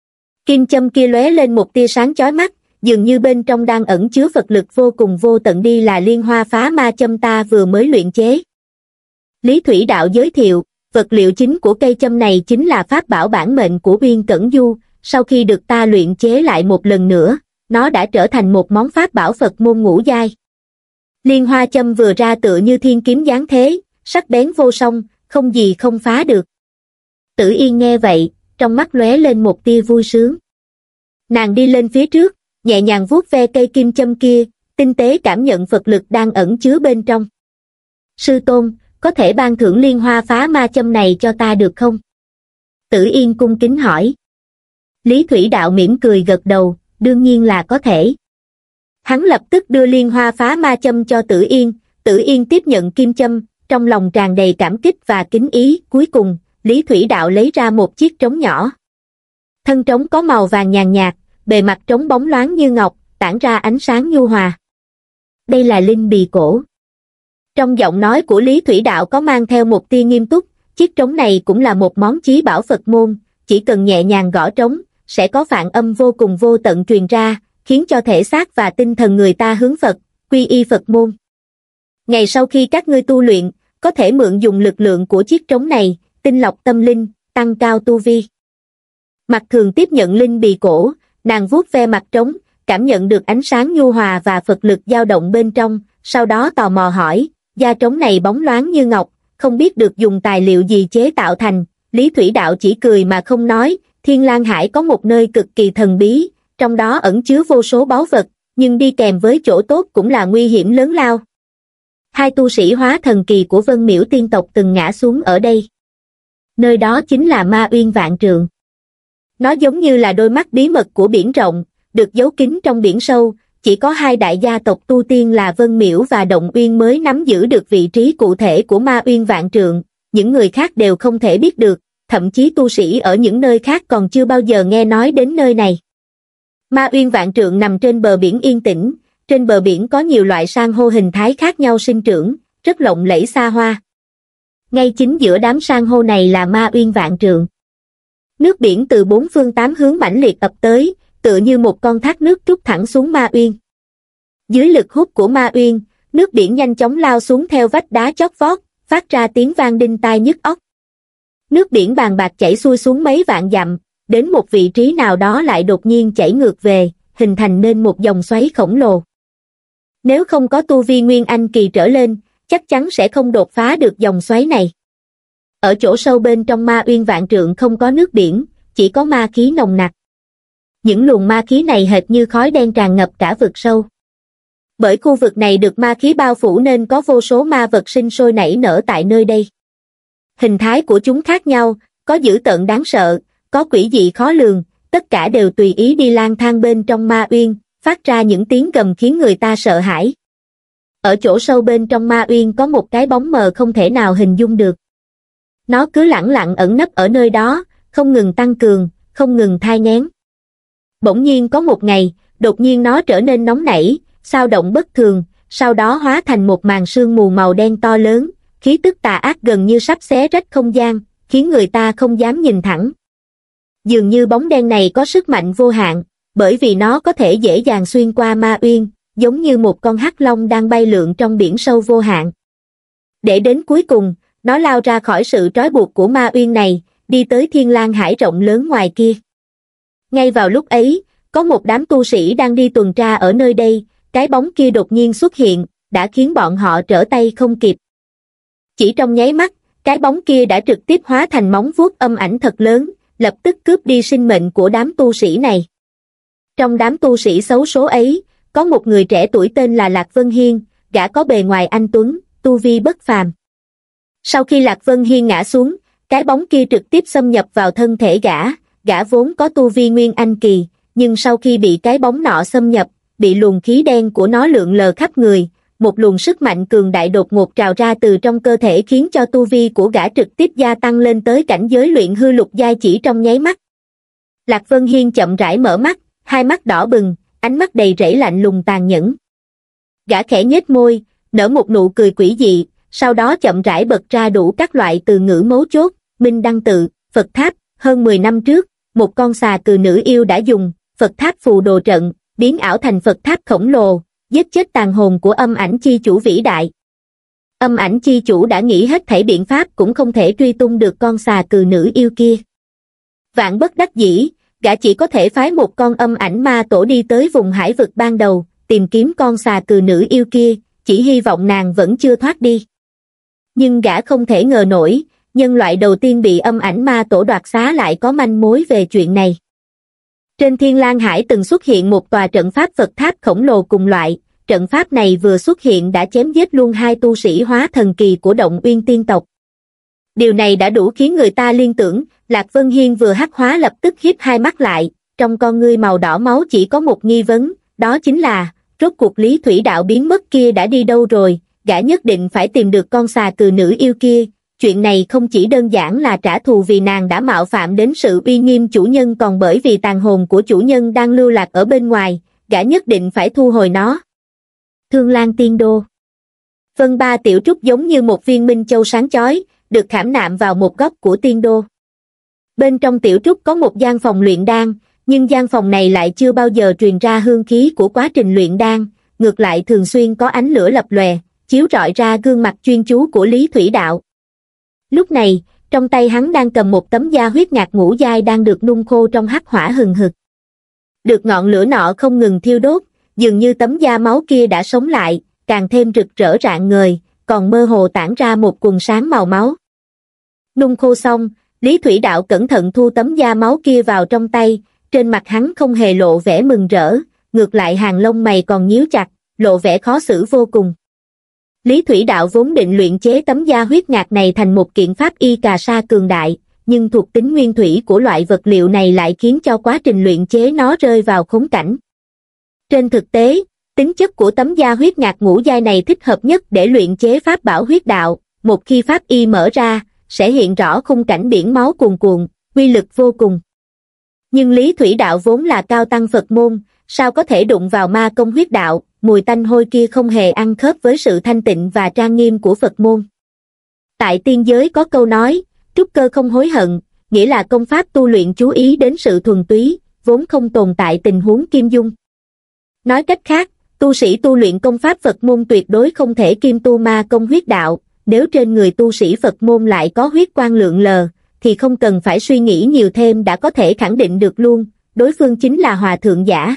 Kim châm kia lóe lên một tia sáng chói mắt, dường như bên trong đang ẩn chứa Phật lực vô cùng vô tận, đi là liên hoa phá ma châm ta vừa mới luyện chế. Lý Thủy Đạo giới thiệu, vật liệu chính của cây châm này chính là pháp bảo bản mệnh của Uyên Cẩn Du, sau khi được ta luyện chế lại một lần nữa, nó đã trở thành một món pháp bảo Phật môn ngũ giai. Liên hoa châm vừa ra tựa như thiên kiếm giáng thế, sắc bén vô song, không gì không phá được. Tử Yên nghe vậy, trong mắt lóe lên một tia vui sướng. Nàng đi lên phía trước, nhẹ nhàng vuốt ve cây kim châm kia, tinh tế cảm nhận Phật lực đang ẩn chứa bên trong. Sư tôn, có thể ban thưởng liên hoa phá ma châm này cho ta được không? Tử Yên cung kính hỏi. Lý Thủy Đạo mỉm cười gật đầu, đương nhiên là có thể. Hắn lập tức đưa liên hoa phá ma châm cho Tử Yên, Tử Yên tiếp nhận kim châm, trong lòng tràn đầy cảm kích và kính ý. Cuối cùng, Lý Thủy Đạo lấy ra một chiếc trống nhỏ. Thân trống có màu vàng nhàn nhạt, bề mặt trống bóng loáng như ngọc, tản ra ánh sáng nhu hòa. Đây là linh bì cổ. Trong giọng nói của Lý Thủy Đạo có mang theo một tia nghiêm túc, chiếc trống này cũng là một món chí bảo Phật môn, chỉ cần nhẹ nhàng gõ trống, sẽ có phạn âm vô cùng vô tận truyền ra, khiến cho thể xác và tinh thần người ta hướng Phật, quy y Phật môn. Ngày sau khi các ngươi tu luyện, có thể mượn dùng lực lượng của chiếc trống này, tinh lọc tâm linh, tăng cao tu vi. Mặc Thường tiếp nhận linh bì cổ, nàng vuốt ve mặt trống, cảm nhận được ánh sáng nhu hòa và Phật lực dao động bên trong, sau đó tò mò hỏi, da trống này bóng loáng như ngọc, không biết được dùng tài liệu gì chế tạo thành. Lý Thủy Đạo chỉ cười mà không nói, Thiên Lang Hải có một nơi cực kỳ thần bí, trong đó ẩn chứa vô số báu vật, nhưng đi kèm với chỗ tốt cũng là nguy hiểm lớn lao. Hai tu sĩ hóa thần kỳ của Vân Miễu tiên tộc từng ngã xuống ở đây. Nơi đó chính là Ma Uyên Vạn Trượng. Nó giống như là đôi mắt bí mật của biển rộng, được giấu kín trong biển sâu, chỉ có hai đại gia tộc tu tiên là Vân Miễu và Động Uyên mới nắm giữ được vị trí cụ thể của Ma Uyên Vạn Trượng, những người khác đều không thể biết được, thậm chí tu sĩ ở những nơi khác còn chưa bao giờ nghe nói đến nơi này. Ma Uyên Vạn Trượng nằm trên bờ biển yên tĩnh, trên bờ biển có nhiều loại san hô hình thái khác nhau sinh trưởng, rất lộng lẫy xa hoa. Ngay chính giữa đám san hô này là Ma Uyên Vạn Trượng. Nước biển từ bốn phương tám hướng mãnh liệt ập tới, tựa như một con thác nước trút thẳng xuống Ma Uyên. Dưới lực hút của Ma Uyên, nước biển nhanh chóng lao xuống theo vách đá chót vót, phát ra tiếng vang đinh tai nhức óc. Nước biển bàn bạc chảy xuôi xuống mấy vạn dặm, đến một vị trí nào đó lại đột nhiên chảy ngược về, hình thành nên một dòng xoáy khổng lồ. Nếu không có tu vi Nguyên Anh kỳ trở lên, chắc chắn sẽ không đột phá được dòng xoáy này. Ở chỗ sâu bên trong Ma Uyên Vạn Trượng không có nước biển, chỉ có ma khí nồng nặc. Những luồng ma khí này hệt như khói đen tràn ngập cả vực sâu. Bởi khu vực này được ma khí bao phủ nên có vô số ma vật sinh sôi nảy nở tại nơi đây. Hình thái của chúng khác nhau, có dữ tợn đáng sợ, có quỷ dị khó lường, tất cả đều tùy ý đi lang thang bên trong Ma Uyên, phát ra những tiếng gầm khiến người ta sợ hãi. Ở chỗ sâu bên trong Ma Uyên có một cái bóng mờ không thể nào hình dung được. Nó cứ lẳng lặng ẩn nấp ở nơi đó, không ngừng tăng cường, không ngừng thai nghén. Bỗng nhiên có một ngày, đột nhiên nó trở nên nóng nảy, sao động bất thường, sau đó hóa thành một màn sương mù màu đen to lớn, khí tức tà ác gần như sắp xé rách không gian, khiến người ta không dám nhìn thẳng. Dường như bóng đen này có sức mạnh vô hạn, bởi vì nó có thể dễ dàng xuyên qua Ma Uyên, giống như một con hắc long đang bay lượn trong biển sâu vô hạn. Để đến cuối cùng, nó lao ra khỏi sự trói buộc của Ma Uyên này, đi tới Thiên Lang Hải rộng lớn ngoài kia. Ngay vào lúc ấy, có một đám tu sĩ đang đi tuần tra ở nơi đây, cái bóng kia đột nhiên xuất hiện, đã khiến bọn họ trở tay không kịp. Chỉ trong nháy mắt, cái bóng kia đã trực tiếp hóa thành móng vuốt âm ảnh thật lớn, lập tức cướp đi sinh mệnh của đám tu sĩ này. Trong đám tu sĩ xấu số ấy, có một người trẻ tuổi tên là Lạc Vân Hiên, gã có bề ngoài anh tuấn, tu vi bất phàm. Sau khi Lạc Vân Hiên ngã xuống, cái bóng kia trực tiếp xâm nhập vào thân thể gã, gã vốn có tu vi Nguyên Anh kỳ, nhưng sau khi bị cái bóng nọ xâm nhập, bị luồng khí đen của nó lượn lờ khắp người, một luồng sức mạnh cường đại đột ngột trào ra từ trong cơ thể khiến cho tu vi của gã trực tiếp gia tăng lên tới cảnh giới luyện hư lục giai chỉ trong nháy mắt. Lạc Vân Hiên chậm rãi mở mắt, hai mắt đỏ bừng, ánh mắt đầy rẫy lạnh lùng tàn nhẫn. Gã khẽ nhếch môi, nở một nụ cười quỷ dị, sau đó chậm rãi bật ra đủ các loại từ ngữ mấu chốt, Minh Đăng Tự, Phật Tháp. Hơn mười năm trước, một con xà cừ nữ yêu đã dùng Phật Tháp phù đồ trận, biến ảo thành Phật Tháp khổng lồ, giết chết tàn hồn của âm ảnh chi chủ vĩ đại. Âm ảnh chi chủ đã nghĩ hết thảy biện pháp cũng không thể truy tung được con xà cừ nữ yêu kia. Vạn bất đắc dĩ, gã chỉ có thể phái một con âm ảnh ma tổ đi tới vùng hải vực ban đầu, tìm kiếm con xà cừ nữ yêu kia, chỉ hy vọng nàng vẫn chưa thoát đi. Nhưng gã không thể ngờ nổi, nhân loại đầu tiên bị âm ảnh ma tổ đoạt xá lại có manh mối về chuyện này. Trên Thiên Lang Hải từng xuất hiện một tòa trận pháp Phật Tháp khổng lồ cùng loại, trận pháp này vừa xuất hiện đã chém giết luôn hai tu sĩ hóa thần kỳ của Động Uyên tiên tộc. Điều này đã đủ khiến người ta liên tưởng, Lạc Vân Hiên vừa hắc hóa lập tức híp hai mắt lại, trong con ngươi màu đỏ máu chỉ có một nghi vấn, đó chính là, rốt cuộc Lý Thủy Đạo biến mất kia đã đi đâu rồi, gã nhất định phải tìm được con xà cừ nữ yêu kia. Chuyện này không chỉ đơn giản là trả thù vì nàng đã mạo phạm đến sự uy nghiêm chủ nhân còn bởi vì tàn hồn của chủ nhân đang lưu lạc ở bên ngoài, gã nhất định phải thu hồi nó. Thương Lan Tiên Đô. Vân Ba Tiểu Trúc giống như một viên minh châu sáng chói, được khảm nạm vào một góc của tiên đô. Bên trong Tiểu Trúc có một gian phòng luyện đan, nhưng gian phòng này lại chưa bao giờ truyền ra hương khí của quá trình luyện đan, ngược lại thường xuyên có ánh lửa lập lòe, chiếu rọi ra gương mặt chuyên chú của Lý Thủy Đạo. Lúc này, trong tay hắn đang cầm một tấm da huyết ngạc ngũ giai đang được nung khô trong hắc hỏa hừng hực. Được ngọn lửa nọ không ngừng thiêu đốt, dường như tấm da máu kia đã sống lại, càng thêm rực rỡ rạng ngời, còn mơ hồ tản ra một quầng sáng màu máu. Nung khô xong, Lý Thủy Đạo cẩn thận thu tấm da máu kia vào trong tay, trên mặt hắn không hề lộ vẻ mừng rỡ, ngược lại hàng lông mày còn nhíu chặt, lộ vẻ khó xử vô cùng. Lý Thủy Đạo vốn định luyện chế tấm da huyết ngạc này thành một kiện pháp y cà sa cường đại, nhưng thuộc tính nguyên thủy của loại vật liệu này lại khiến cho quá trình luyện chế nó rơi vào khốn cảnh. Trên thực tế, Tính chất của tấm da huyết ngạc ngũ giai này thích hợp nhất để luyện chế pháp bảo huyết đạo, một khi pháp y mở ra, sẽ hiện rõ khung cảnh biển máu cuồn cuộn, uy lực vô cùng. Nhưng Lý Thủy Đạo vốn là cao tăng Phật môn, sao có thể đụng vào ma công huyết đạo, mùi tanh hôi kia không hề ăn khớp với sự thanh tịnh và trang nghiêm của Phật môn. Tại tiên giới có câu nói, trúc cơ không hối hận, nghĩa là công pháp tu luyện chú ý đến sự thuần túy, vốn không tồn tại tình huống kim dung. Nói cách khác, tu sĩ tu luyện công pháp Phật môn tuyệt đối không thể kiêm tu ma công huyết đạo, nếu trên người tu sĩ Phật môn lại có huyết quang lượn lờ, thì không cần phải suy nghĩ nhiều thêm đã có thể khẳng định được luôn, đối phương chính là hòa thượng giả.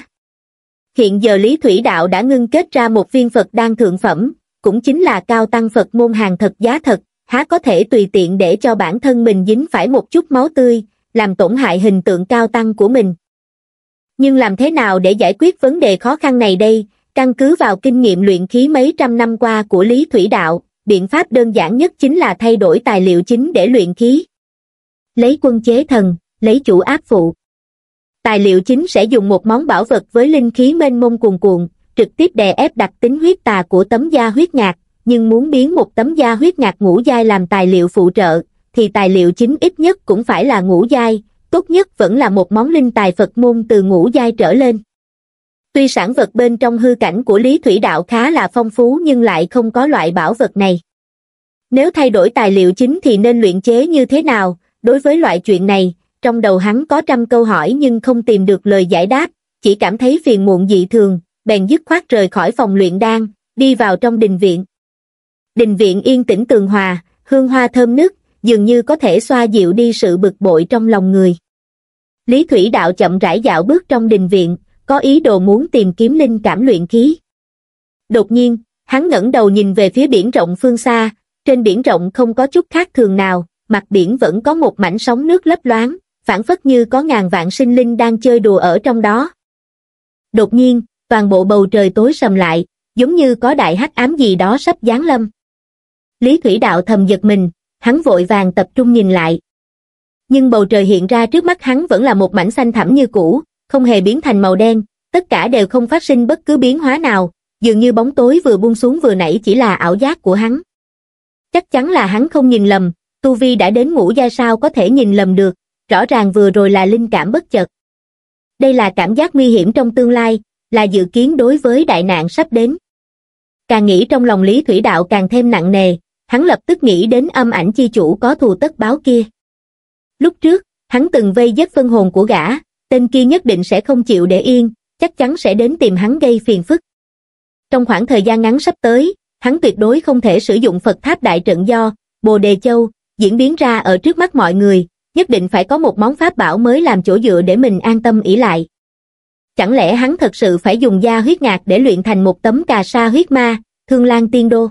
Hiện giờ Lý Thủy Đạo đã ngưng kết ra một viên Phật đan thượng phẩm, cũng chính là cao tăng Phật môn hàng thật giá thật, há có thể tùy tiện để cho bản thân mình dính phải một chút máu tươi, làm tổn hại hình tượng cao tăng của mình. Nhưng làm thế nào để giải quyết vấn đề khó khăn này đây? Căn cứ vào kinh nghiệm luyện khí mấy trăm năm qua của Lý Thủy Đạo, biện pháp đơn giản nhất chính là thay đổi tài liệu chính để luyện khí. Lấy quân chế thần, lấy chủ áp phụ. Tài liệu chính sẽ dùng một món bảo vật với linh khí mênh mông cuồn cuộn, trực tiếp đè ép đặc tính huyết tà của tấm da huyết ngạc, nhưng muốn biến một tấm da huyết ngạc ngũ giai làm tài liệu phụ trợ, thì tài liệu chính ít nhất cũng phải là ngũ giai, tốt nhất vẫn là một món linh tài Phật môn từ ngũ giai trở lên. Tuy sản vật bên trong hư cảnh của Lý Thủy Đạo khá là phong phú nhưng lại không có loại bảo vật này. Nếu thay đổi tài liệu chính thì nên luyện chế như thế nào? Đối với loại chuyện này, trong đầu hắn có trăm câu hỏi nhưng không tìm được lời giải đáp, chỉ cảm thấy phiền muộn dị thường, bèn dứt khoát rời khỏi phòng luyện đan, đi vào trong đình viện. Đình viện yên tĩnh tường hòa, hương hoa thơm nức, dường như có thể xoa dịu đi sự bực bội trong lòng người. Lý Thủy Đạo chậm rãi dạo bước trong đình viện, có ý đồ muốn tìm kiếm linh cảm luyện khí. Đột nhiên, hắn ngẩng đầu nhìn về phía biển rộng phương xa, trên biển rộng không có chút khác thường nào, mặt biển vẫn có một mảnh sóng nước lấp loáng, phảng phất như có ngàn vạn sinh linh đang chơi đùa ở trong đó. Đột nhiên, toàn bộ bầu trời tối sầm lại, giống như có đại hắc ám gì đó sắp giáng lâm. Lý Thủy Đạo thầm giật mình, hắn vội vàng tập trung nhìn lại. Nhưng bầu trời hiện ra trước mắt hắn vẫn là một mảnh xanh thẳm như cũ, không hề biến thành màu đen, tất cả đều không phát sinh bất cứ biến hóa nào, dường như bóng tối vừa buông xuống vừa nãy chỉ là ảo giác của hắn. Chắc chắn là hắn không nhìn lầm, tu vi đã đến ngũ giai sao có thể nhìn lầm được, rõ ràng vừa rồi là linh cảm bất chợt. Đây là cảm giác nguy hiểm trong tương lai, là dự kiến đối với đại nạn sắp đến. Càng nghĩ trong lòng Lý Thủy Đạo càng thêm nặng nề, hắn lập tức nghĩ đến âm ảnh chi chủ có thù tất báo kia. Lúc trước, hắn từng vây giết phân hồn của gã, tên kia nhất định sẽ không chịu để yên, chắc chắn sẽ đến tìm hắn gây phiền phức. Trong khoảng thời gian ngắn sắp tới, hắn tuyệt đối không thể sử dụng Phật Tháp Đại Trận do Bồ Đề Châu diễn biến ra ở trước mắt mọi người, nhất định phải có một món pháp bảo mới làm chỗ dựa để mình an tâm ỷ lại. Chẳng lẽ hắn thật sự phải dùng da huyết ngạc để luyện thành một tấm cà sa huyết ma, Thương Lan Tiên Đô?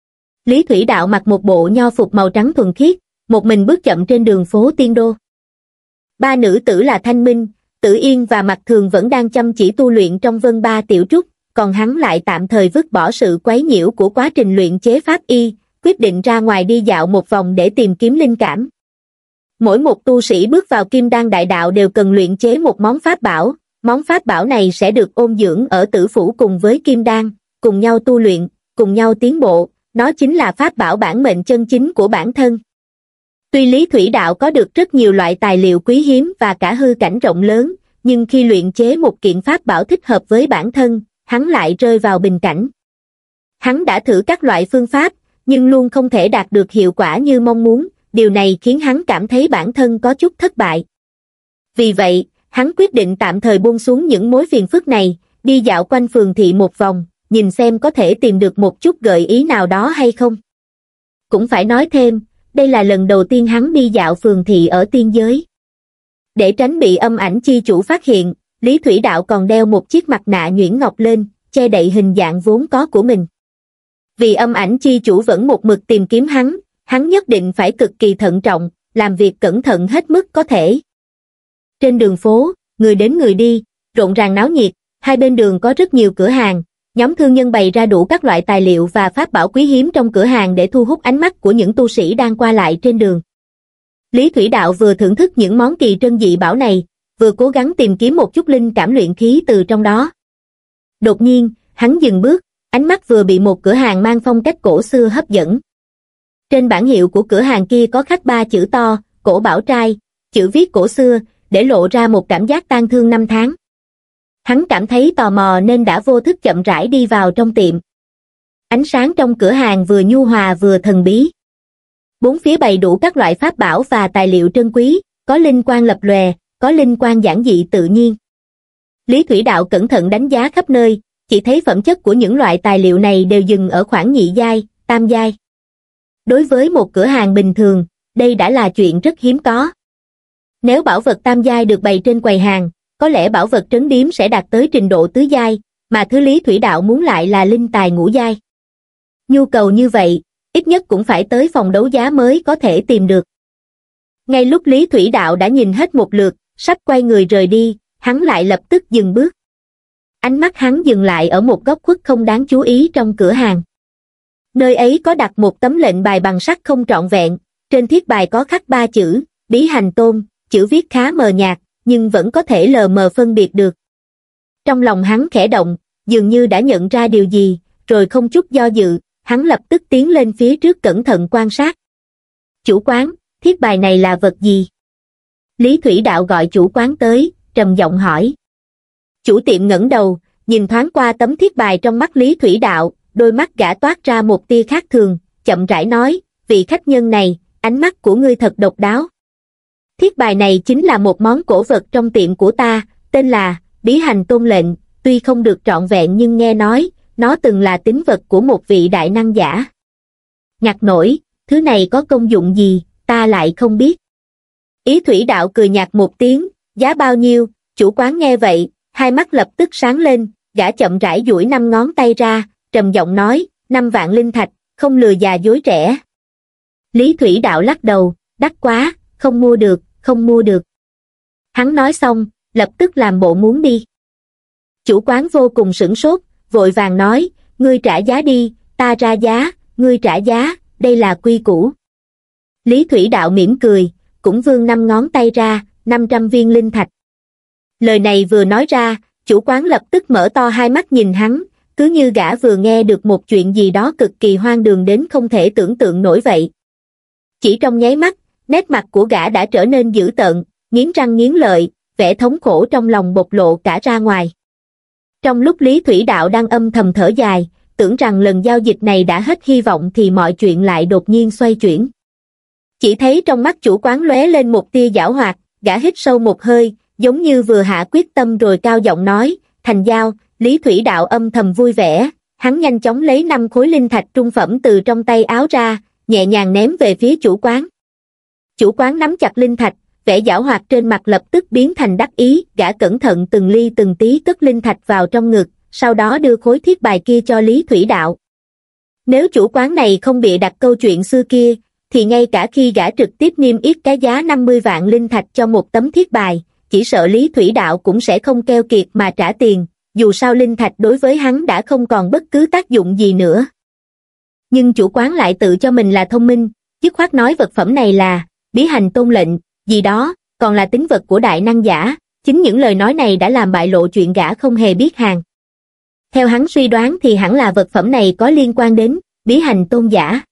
Lý Thủy Đạo mặc một bộ nho phục màu trắng thuần khiết, một mình bước chậm trên đường phố Tiên Đô. Ba nữ tử là Thanh Minh, Tử Yên và Mặc Thường vẫn đang chăm chỉ tu luyện trong Vân Ba Tiểu Trúc, còn hắn lại tạm thời vứt bỏ sự quấy nhiễu của quá trình luyện chế pháp y, quyết định ra ngoài đi dạo một vòng để tìm kiếm linh cảm. Mỗi một tu sĩ bước vào Kim Đan Đại Đạo đều cần luyện chế một món pháp bảo, món pháp bảo này sẽ được ôn dưỡng ở tử phủ cùng với Kim Đan, cùng nhau tu luyện, cùng nhau tiến bộ, nó chính là pháp bảo bản mệnh chân chính của bản thân. Tuy Lý Thủy Đạo có được rất nhiều loại tài liệu quý hiếm và cả hư cảnh rộng lớn, nhưng khi luyện chế một kiện pháp bảo thích hợp với bản thân, hắn lại rơi vào bình cảnh. Hắn đã thử các loại phương pháp, nhưng luôn không thể đạt được hiệu quả như mong muốn, điều này khiến hắn cảm thấy bản thân có chút thất bại. Vì vậy, hắn quyết định tạm thời buông xuống những mối phiền phức này, đi dạo quanh phường thị một vòng, nhìn xem có thể tìm được một chút gợi ý nào đó hay không. Cũng phải nói thêm, đây là lần đầu tiên hắn đi dạo phường thị ở tiên giới. Để tránh bị âm ảnh chi chủ phát hiện, Lý Thủy Đạo còn đeo một chiếc mặt nạ nhuyễn ngọc lên, che đậy hình dạng vốn có của mình. Vì âm ảnh chi chủ vẫn một mực tìm kiếm hắn, hắn nhất định phải cực kỳ thận trọng, làm việc cẩn thận hết mức có thể. Trên đường phố, người đến người đi, rộn ràng náo nhiệt, hai bên đường có rất nhiều cửa hàng, nhóm thương nhân bày ra đủ các loại tài liệu và pháp bảo quý hiếm trong cửa hàng để thu hút ánh mắt của những tu sĩ đang qua lại trên đường. Lý Thủy Đạo vừa thưởng thức những món kỳ trân dị bảo này, vừa cố gắng tìm kiếm một chút linh cảm luyện khí từ trong đó. Đột nhiên, hắn dừng bước, ánh mắt vừa bị một cửa hàng mang phong cách cổ xưa hấp dẫn. Trên bảng hiệu của cửa hàng kia có khắc ba chữ to, Cổ Bảo Trai, chữ viết cổ xưa, để lộ ra một cảm giác tang thương năm tháng. Hắn cảm thấy tò mò nên đã vô thức chậm rãi đi vào trong tiệm. Ánh sáng trong cửa hàng vừa nhu hòa vừa thần bí. Bốn phía bày đủ các loại pháp bảo và tài liệu trân quý, có linh quang lập lòe, có linh quang giản dị tự nhiên. Lý Thủy Đạo cẩn thận đánh giá khắp nơi, chỉ thấy phẩm chất của những loại tài liệu này đều dừng ở khoảng nhị giai, tam giai. Đối với một cửa hàng bình thường, đây đã là chuyện rất hiếm có. Nếu bảo vật tam giai được bày trên quầy hàng, có lẽ bảo vật trấn điếm sẽ đạt tới trình độ tứ giai, mà thứ Lý Thủy Đạo muốn lại là linh tài ngũ giai. Nhu cầu như vậy, ít nhất cũng phải tới phòng đấu giá mới có thể tìm được. Ngay lúc Lý Thủy Đạo đã nhìn hết một lượt, sắp quay người rời đi, hắn lại lập tức dừng bước. Ánh mắt hắn dừng lại ở một góc khuất không đáng chú ý trong cửa hàng. Nơi ấy có đặt một tấm lệnh bài bằng sắt không trọn vẹn, trên thiết bài có khắc ba chữ, Bí Hành Tôn, chữ viết khá mờ nhạt, nhưng vẫn có thể lờ mờ phân biệt được. Trong lòng hắn khẽ động, dường như đã nhận ra điều gì, rồi không chút do dự, hắn lập tức tiến lên phía trước cẩn thận quan sát. Chủ quán, thiết bài này là vật gì? Lý Thủy Đạo gọi chủ quán tới, trầm giọng hỏi. Chủ tiệm ngẩng đầu, nhìn thoáng qua tấm thiết bài trong mắt Lý Thủy Đạo, đôi mắt gã toát ra một tia khác thường, chậm rãi nói, vị khách nhân này, ánh mắt của ngươi thật độc đáo. Thiết bài này chính là một món cổ vật trong tiệm của ta, tên là Bí Hành Tôn lệnh, tuy không được trọn vẹn nhưng nghe nói, nó từng là tín vật của một vị đại năng giả. Ngặt nổi, thứ này có công dụng gì, ta lại không biết. Ý Thủy Đạo cười nhạt một tiếng, giá bao nhiêu? Chủ quán nghe vậy, hai mắt lập tức sáng lên, gã chậm rãi duỗi năm ngón tay ra, trầm giọng nói, năm vạn linh thạch, không lừa già dối trẻ. Lý Thủy Đạo lắc đầu, đắt quá, không mua được, không mua được. Hắn nói xong, lập tức làm bộ muốn đi. Chủ quán vô cùng sửng sốt, vội vàng nói, ngươi trả giá đi, ta ra giá, ngươi trả giá, đây là quy củ. Lý Thủy Đạo mỉm cười, cũng vươn năm ngón tay ra, năm trăm viên linh thạch. Lời này vừa nói ra, chủ quán lập tức mở to hai mắt nhìn hắn, cứ như gã vừa nghe được một chuyện gì đó cực kỳ hoang đường đến không thể tưởng tượng nổi vậy. Chỉ trong nháy mắt, nét mặt của gã đã trở nên dữ tợn, nghiến răng nghiến lợi, vẻ thống khổ trong lòng bộc lộ cả ra ngoài. Trong lúc Lý Thủy Đạo đang âm thầm thở dài, tưởng rằng lần giao dịch này đã hết hy vọng thì mọi chuyện lại đột nhiên xoay chuyển. Chỉ thấy trong mắt chủ quán lóe lên một tia giảo hoạt, gã hít sâu một hơi, giống như vừa hạ quyết tâm rồi cao giọng nói, thành giao. Lý Thủy Đạo âm thầm vui vẻ, hắn nhanh chóng lấy năm khối linh thạch trung phẩm từ trong tay áo ra, nhẹ nhàng ném về phía chủ quán. Chủ quán nắm chặt linh thạch, vẻ giảo hoạt trên mặt lập tức biến thành đắc ý, gã cẩn thận từng ly từng tí cất linh thạch vào trong ngực, sau đó đưa khối thiết bài kia cho Lý Thủy Đạo. Nếu chủ quán này không bịa đặt câu chuyện xưa kia, thì ngay cả khi gã trực tiếp niêm yết cái giá năm mươi vạn linh thạch cho một tấm thiết bài, chỉ sợ Lý Thủy Đạo cũng sẽ không keo kiệt mà trả tiền, dù sao linh thạch đối với hắn đã không còn bất cứ tác dụng gì nữa. Nhưng chủ quán lại tự cho mình là thông minh, dứt khoát nói vật phẩm này là Bí Hành Tôn lệnh, gì đó, còn là tín vật của đại năng giả, chính những lời nói này đã làm bại lộ chuyện gã không hề biết hàng. Theo hắn suy đoán thì hẳn là vật phẩm này có liên quan đến Bí Hành Tôn giả.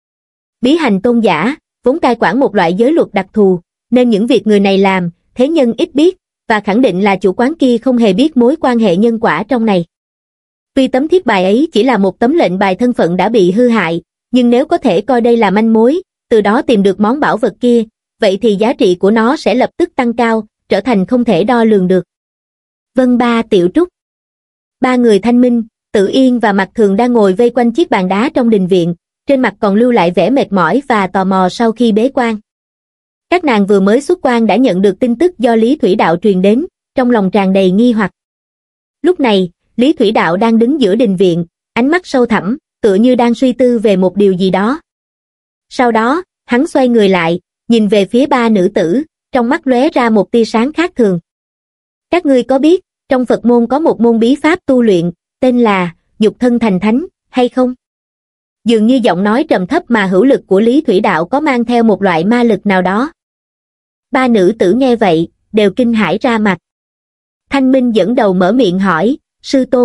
Bí Hành Tôn giả, vốn cai quản một loại giới luật đặc thù, nên những việc người này làm, thế nhân ít biết, và khẳng định là chủ quán kia không hề biết mối quan hệ nhân quả trong này. Tuy tấm thiết bài ấy chỉ là một tấm lệnh bài thân phận đã bị hư hại, nhưng nếu có thể coi đây là manh mối, từ đó tìm được món bảo vật kia, vậy thì giá trị của nó sẽ lập tức tăng cao, trở thành không thể đo lường được. Vân Ba Tiểu Trúc. Ba người Thanh Minh, Tự Yên và Mạc Thường đang ngồi vây quanh chiếc bàn đá trong đình viện, trên mặt còn lưu lại vẻ mệt mỏi và tò mò sau khi bế quan. Các nàng vừa mới xuất quan đã nhận được tin tức do Lý Thủy Đạo truyền đến, trong lòng tràn đầy nghi hoặc. Lúc này, Lý Thủy Đạo đang đứng giữa đình viện, ánh mắt sâu thẳm, tựa như đang suy tư về một điều gì đó. Sau đó, hắn xoay người lại, nhìn về phía ba nữ tử, trong mắt lóe ra một tia sáng khác thường. Các ngươi có biết, trong Phật môn có một môn bí pháp tu luyện, tên là Nhục Thân Thành Thánh, hay không? Dường như giọng nói trầm thấp mà hữu lực của Lý Thủy Đạo có mang theo một loại ma lực nào đó. Ba nữ tử nghe vậy, đều kinh hãi ra mặt. Thanh Minh dẫn đầu mở miệng hỏi, sư tôn,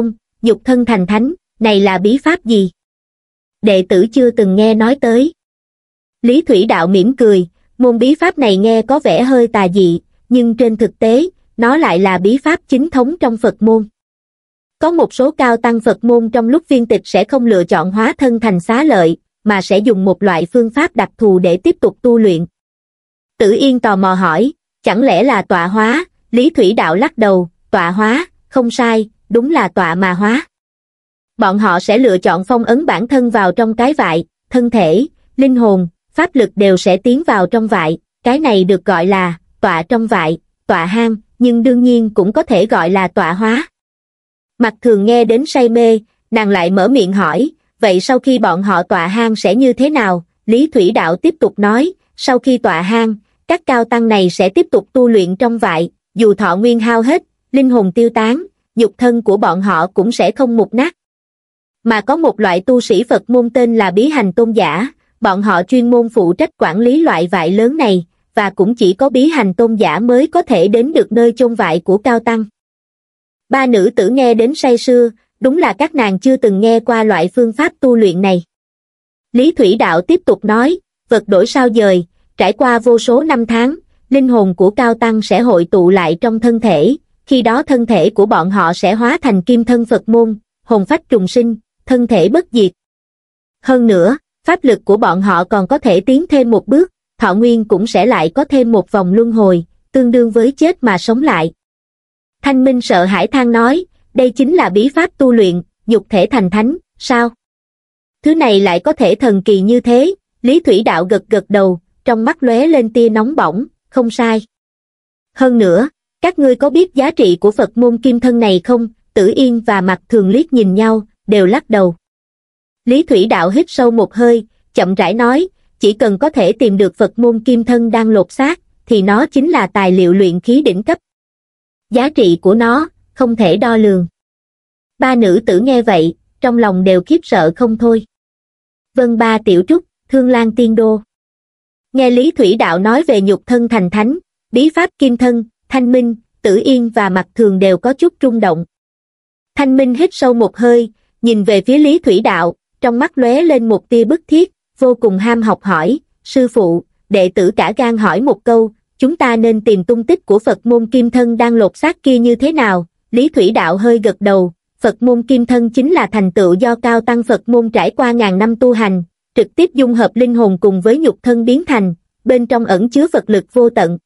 nhục thân thành thánh, này là bí pháp gì? Đệ tử chưa từng nghe nói tới. Lý Thủy Đạo mỉm cười, môn bí pháp này nghe có vẻ hơi tà dị, nhưng trên thực tế, nó lại là bí pháp chính thống trong Phật môn. Có một số cao tăng Phật môn trong lúc viên tịch sẽ không lựa chọn hóa thân thành xá lợi, mà sẽ dùng một loại phương pháp đặc thù để tiếp tục tu luyện. Tử Yên tò mò hỏi, chẳng lẽ là tọa hóa? Lý Thủy Đạo lắc đầu, tọa hóa, không sai, đúng là tọa mà hóa. Bọn họ sẽ lựa chọn phong ấn bản thân vào trong cái vại, thân thể, linh hồn, pháp lực đều sẽ tiến vào trong vại, cái này được gọi là tọa trong vại, tọa hang, nhưng đương nhiên cũng có thể gọi là tọa hóa. Mặc Thường nghe đến say mê, nàng lại mở miệng hỏi, vậy sau khi bọn họ tọa hang sẽ như thế nào? Lý Thủy Đạo tiếp tục nói, sau khi tọa hang, các cao tăng này sẽ tiếp tục tu luyện trong vại, dù thọ nguyên hao hết, linh hồn tiêu tán, nhục thân của bọn họ cũng sẽ không mục nát. Mà có một loại tu sĩ Phật môn tên là Bí Hành Tôn giả, bọn họ chuyên môn phụ trách quản lý loại vại lớn này, và cũng chỉ có Bí Hành Tôn giả mới có thể đến được nơi chôn vại của cao tăng. Ba nữ tử nghe đến say sưa, đúng là các nàng chưa từng nghe qua loại phương pháp tu luyện này. Lý Thủy Đạo tiếp tục nói, vật đổi sao dời, trải qua vô số năm tháng, linh hồn của cao tăng sẽ hội tụ lại trong thân thể, khi đó thân thể của bọn họ sẽ hóa thành kim thân Phật môn, hồn phách trùng sinh, thân thể bất diệt. Hơn nữa, pháp lực của bọn họ còn có thể tiến thêm một bước, thọ nguyên cũng sẽ lại có thêm một vòng luân hồi, tương đương với chết mà sống lại. Thanh Minh sợ hãi than nói, đây chính là bí pháp tu luyện, nhục thể thành thánh, sao? Thứ này lại có thể thần kỳ như thế? Lý Thủy Đạo gật gật đầu, trong mắt lóe lên tia nóng bỏng, không sai. Hơn nữa, các ngươi có biết giá trị của Phật môn kim thân này không? Tử Yên và Mặc Thường liếc nhìn nhau, đều lắc đầu. Lý Thủy Đạo hít sâu một hơi, chậm rãi nói, chỉ cần có thể tìm được Phật môn kim thân đang lột xác, thì nó chính là tài liệu luyện khí đỉnh cấp. Giá trị của nó, không thể đo lường. Ba nữ tử nghe vậy, trong lòng đều khiếp sợ không thôi. Vân Ba Tiểu Trúc, Thương Lan Tiên Đô. Nghe Lý Thủy Đạo nói về nhục thân thành thánh, bí pháp kim thân, Thanh Minh, Tử Yên và Mặc Thường đều có chút rung động. Thanh Minh hít sâu một hơi, nhìn về phía Lý Thủy Đạo, trong mắt lóe lên một tia bức thiết, vô cùng ham học hỏi, sư phụ, đệ tử cả gan hỏi một câu, chúng ta nên tìm tung tích của Phật môn kim thân đang lột xác kia như thế nào? Lý Thủy Đạo hơi gật đầu, Phật môn kim thân chính là thành tựu do cao tăng Phật môn trải qua ngàn năm tu hành, trực tiếp dung hợp linh hồn cùng với nhục thân biến thành, bên trong ẩn chứa Phật lực vô tận.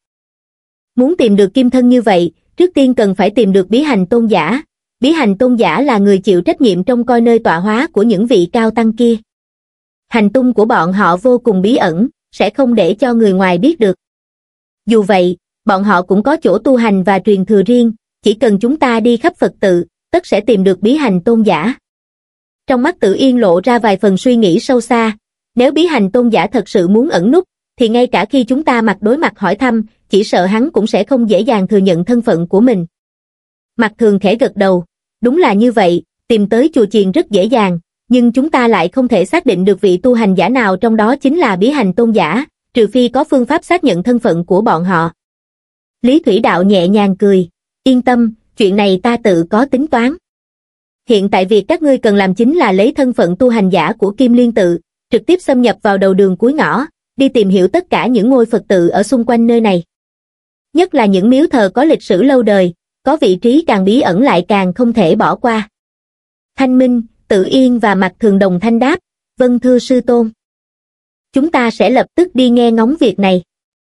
Muốn tìm được kim thân như vậy, trước tiên cần phải tìm được Bí Hành Tôn giả. Bí Hành Tôn giả là người chịu trách nhiệm trông coi nơi tọa hóa của những vị cao tăng kia. Hành tung của bọn họ vô cùng bí ẩn, sẽ không để cho người ngoài biết được. Dù vậy, bọn họ cũng có chỗ tu hành và truyền thừa riêng, chỉ cần chúng ta đi khắp Phật tự, tất sẽ tìm được Bí Hành Tôn giả. Trong mắt Tử Yên lộ ra vài phần suy nghĩ sâu xa, nếu Bí Hành Tôn giả thật sự muốn ẩn núp, thì ngay cả khi chúng ta mặt đối mặt hỏi thăm, chỉ sợ hắn cũng sẽ không dễ dàng thừa nhận thân phận của mình. Mặc Thường khẽ gật đầu, đúng là như vậy, tìm tới chùa chiền rất dễ dàng, nhưng chúng ta lại không thể xác định được vị tu hành giả nào trong đó chính là Bí Hành Tôn giả, trừ phi có phương pháp xác nhận thân phận của bọn họ. Lý Thủy Đạo nhẹ nhàng cười, yên tâm, chuyện này ta tự có tính toán. Hiện tại việc các ngươi cần làm chính là lấy thân phận tu hành giả của Kim Liên tự, trực tiếp xâm nhập vào đầu đường cuối ngõ, đi tìm hiểu tất cả những ngôi Phật tự ở xung quanh nơi này. Nhất là những miếu thờ có lịch sử lâu đời, có vị trí càng bí ẩn lại càng không thể bỏ qua. Thanh Minh, Tử Yên và Mặc Thường đồng thanh đáp, vâng thưa sư tôn. Chúng ta sẽ lập tức đi nghe ngóng việc này.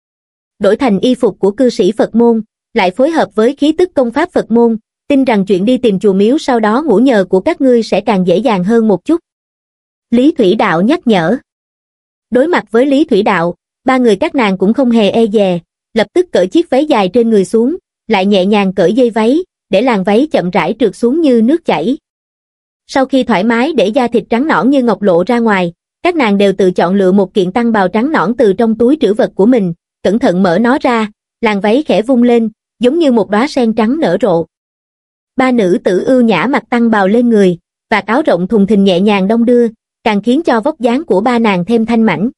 Đổi thành y phục của cư sĩ Phật môn, lại phối hợp với khí tức công pháp Phật môn, tin rằng chuyện đi tìm chùa miếu sau đó ngủ nhờ của các ngươi sẽ càng dễ dàng hơn một chút. Lý Thủy Đạo nhắc nhở. Đối mặt với Lý Thủy Đạo, ba người các nàng cũng không hề e dè, lập tức cởi chiếc váy dài trên người xuống, lại nhẹ nhàng cởi dây váy, để làn váy chậm rãi trượt xuống như nước chảy. Sau khi thoải mái để da thịt trắng nõn như ngọc lộ ra ngoài, các nàng đều tự chọn lựa một kiện tăng bào trắng nõn từ trong túi trữ vật của mình, cẩn thận mở nó ra, làn váy khẽ vung lên, giống như một đóa sen trắng nở rộ. Ba nữ tử ưu nhã mặc tăng bào lên người, vạt áo rộng thùng thình nhẹ nhàng đong đưa, càng khiến cho vóc dáng của ba nàng thêm thanh mảnh.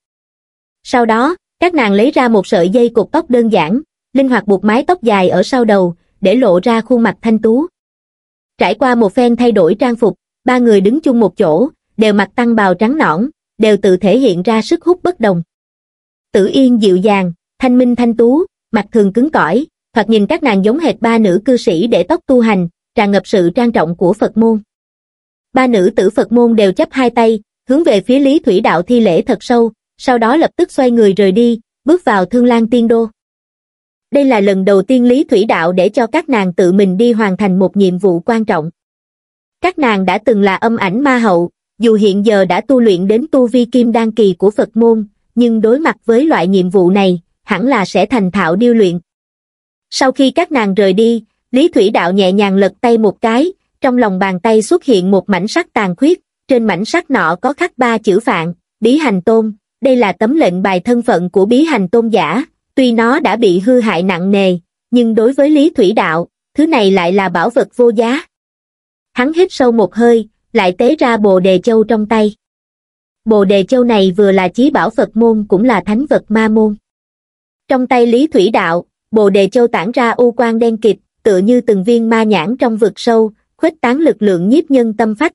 Sau đó, các nàng lấy ra một sợi dây cột tóc đơn giản, linh hoạt buộc mái tóc dài ở sau đầu, để lộ ra khuôn mặt thanh tú. Trải qua một phen thay đổi trang phục, ba người đứng chung một chỗ, đều mặc tăng bào trắng nõn, đều tự thể hiện ra sức hút bất đồng. Tử Yên dịu dàng, Thanh Minh thanh tú, mặt thường cứng cỏi, thoạt nhìn các nàng giống hệt ba nữ cư sĩ để tóc tu hành, tràn ngập sự trang trọng của Phật môn. Ba nữ tử Phật môn đều chắp hai tay, hướng về phía Lý Thủy Đạo thi lễ thật sâu, sau đó lập tức xoay người rời đi, bước vào Thương Lan Tiên Đô. Đây là lần đầu tiên Lý Thủy Đạo để cho các nàng tự mình đi hoàn thành một nhiệm vụ quan trọng. Các nàng đã từng là âm ảnh ma hậu, dù hiện giờ đã tu luyện đến tu vi kim đan kỳ của Phật môn, nhưng đối mặt với loại nhiệm vụ này, hẳn là sẽ thành thạo điêu luyện. Sau khi các nàng rời đi, Lý Thủy Đạo nhẹ nhàng lật tay một cái, trong lòng bàn tay xuất hiện một mảnh sắt tàn khuyết, trên mảnh sắt nọ có khắc ba chữ Phạn, Bí Hành Tôn, đây là tấm lệnh bài thân phận của Bí Hành Tôn giả, tuy nó đã bị hư hại nặng nề, nhưng đối với Lý Thủy Đạo, thứ này lại là bảo vật vô giá. Hắn hít sâu một hơi, lại tế ra Bồ Đề Châu trong tay. Bồ Đề Châu này vừa là chí bảo Phật môn cũng là thánh vật ma môn. Trong tay Lý Thủy Đạo, Bồ Đề Châu tản ra u quang đen kịt, tựa như từng viên ma nhãn trong vực sâu, khuếch tán lực lượng nhiếp nhân tâm phách.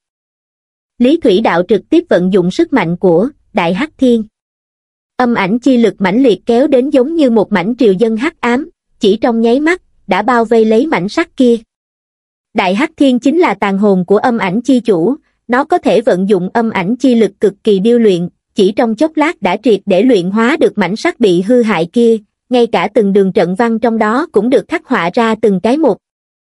Lý Thủy Đạo trực tiếp vận dụng sức mạnh của Đại Hắc Thiên. Âm ảnh chi lực mãnh liệt kéo đến giống như một mảnh triều dân hắc ám, chỉ trong nháy mắt, đã bao vây lấy mảnh sắt kia. Đại Hắc Thiên chính là tàn hồn của âm ảnh chi chủ, nó có thể vận dụng âm ảnh chi lực cực kỳ điêu luyện, chỉ trong chốc lát đã triệt để luyện hóa được mảnh sắt bị hư hại kia, ngay cả từng đường trận văn trong đó cũng được khắc họa ra từng cái một.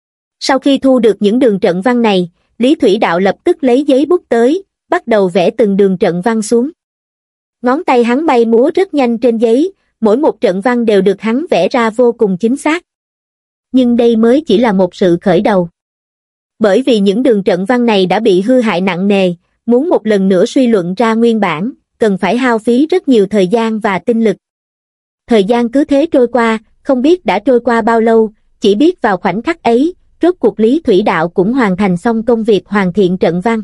Sau khi thu được những đường trận văn này, Lý Thủy Đạo lập tức lấy giấy bút tới, bắt đầu vẽ từng đường trận văn xuống. Ngón tay hắn bay múa rất nhanh trên giấy, mỗi một trận văn đều được hắn vẽ ra vô cùng chính xác. Nhưng đây mới chỉ là một sự khởi đầu. Bởi vì những đường trận văn này đã bị hư hại nặng nề, muốn một lần nữa suy luận ra nguyên bản, cần phải hao phí rất nhiều thời gian và tinh lực. Thời gian cứ thế trôi qua, không biết đã trôi qua bao lâu, chỉ biết vào khoảnh khắc ấy, rốt cuộc Lý Thủy Đạo cũng hoàn thành xong công việc hoàn thiện trận văn.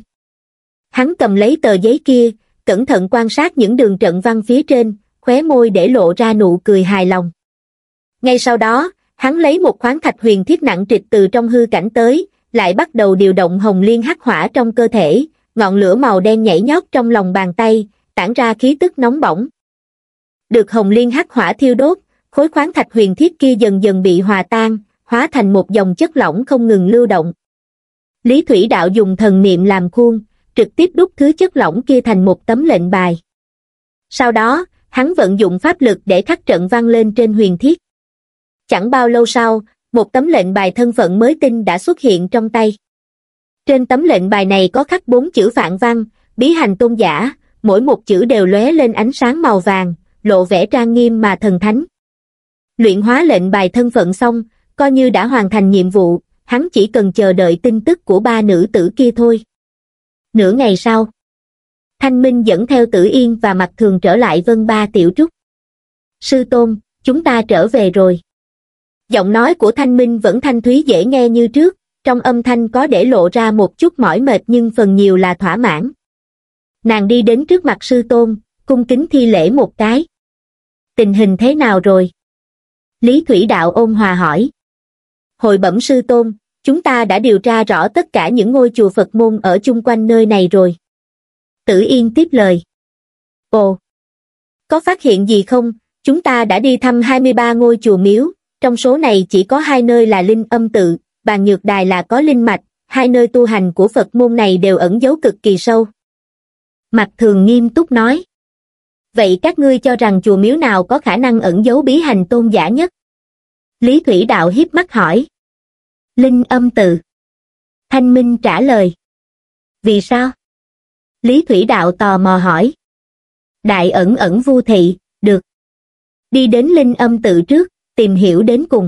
Hắn cầm lấy tờ giấy kia, cẩn thận quan sát những đường trận văn phía trên, khóe môi để lộ ra nụ cười hài lòng. Ngay sau đó, hắn lấy một khoáng thạch huyền thiết nặng trịch từ trong hư cảnh tới, lại bắt đầu điều động hồng liên hắc hỏa trong cơ thể, ngọn lửa màu đen nhảy nhót trong lòng bàn tay, tản ra khí tức nóng bỏng. Được hồng liên hắc hỏa thiêu đốt, khối khoáng thạch huyền thiết kia dần dần bị hòa tan, hóa thành một dòng chất lỏng không ngừng lưu động. Lý Thủy Đạo dùng thần niệm làm khuôn, trực tiếp đúc thứ chất lỏng kia thành một tấm lệnh bài. Sau đó, hắn vận dụng pháp lực để khắc trận văn lên trên huyền thiết. Chẳng bao lâu sau, một tấm lệnh bài thân phận mới tinh đã xuất hiện trong tay. Trên tấm lệnh bài này có khắc bốn chữ Phạn văn, Bí Hành Tôn giả, mỗi một chữ đều lóe lên ánh sáng màu vàng, lộ vẻ trang nghiêm mà thần thánh. Luyện hóa lệnh bài thân phận xong, coi như đã hoàn thành nhiệm vụ, hắn chỉ cần chờ đợi tin tức của ba nữ tử kia thôi. Nửa ngày sau, Thanh Minh dẫn theo Tử Yên và Mặt Thường trở lại Vân Ba Tiểu Trúc. Sư Tôn, chúng ta trở về rồi. Giọng nói của Thanh Minh vẫn thanh thúy dễ nghe như trước, trong âm thanh có để lộ ra một chút mỏi mệt nhưng phần nhiều là thỏa mãn. Nàng đi đến trước mặt Sư Tôn, cung kính thi lễ một cái. Tình hình thế nào rồi? Lý Thủy Đạo ôn hòa hỏi. Hồi bẩm Sư Tôn, chúng ta đã điều tra rõ tất cả những ngôi chùa Phật môn ở chung quanh nơi này rồi. Tử Yên tiếp lời. Ồ, có phát hiện gì không? Chúng ta đã đi thăm hai mươi ba ngôi chùa miếu, trong số này chỉ có hai nơi là Linh Âm Tự, Bàn Nhược Đài là có linh mạch, hai nơi tu hành của Phật môn này đều ẩn giấu cực kỳ sâu. Mặt Thường nghiêm túc nói. Vậy các ngươi cho rằng chùa miếu nào có khả năng ẩn giấu Bí Hành Tôn giả nhất? Lý Thủy Đạo hiếp mắt hỏi. Linh Âm Tự. Thanh Minh trả lời. Vì sao? Lý Thủy Đạo tò mò hỏi. Đại ẩn ẩn vu thị, được. Đi đến Linh Âm Tự trước, tìm hiểu đến cùng.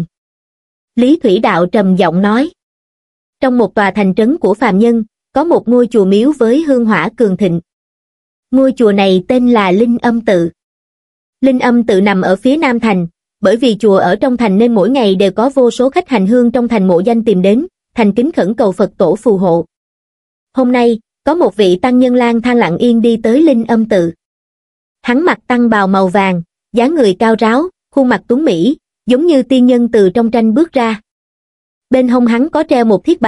Lý Thủy Đạo trầm giọng nói. Trong một tòa thành trấn của phàm nhân, có một ngôi chùa miếu với hương hỏa cường thịnh. Ngôi chùa này tên là Linh Âm Tự. Linh Âm Tự nằm ở phía nam thành, bởi vì chùa ở trong thành nên mỗi ngày đều có vô số khách hành hương trong thành mộ danh tìm đến, thành kính khẩn cầu Phật tổ phù hộ. Hôm nay, có một vị tăng nhân lang thang lặng yên đi tới Linh Âm Tự. Hắn mặc tăng bào màu vàng, dáng người cao ráo, khuôn mặt tuấn mỹ, giống như tiên nhân từ trong tranh bước ra. Bên hông hắn có treo một thiết bài,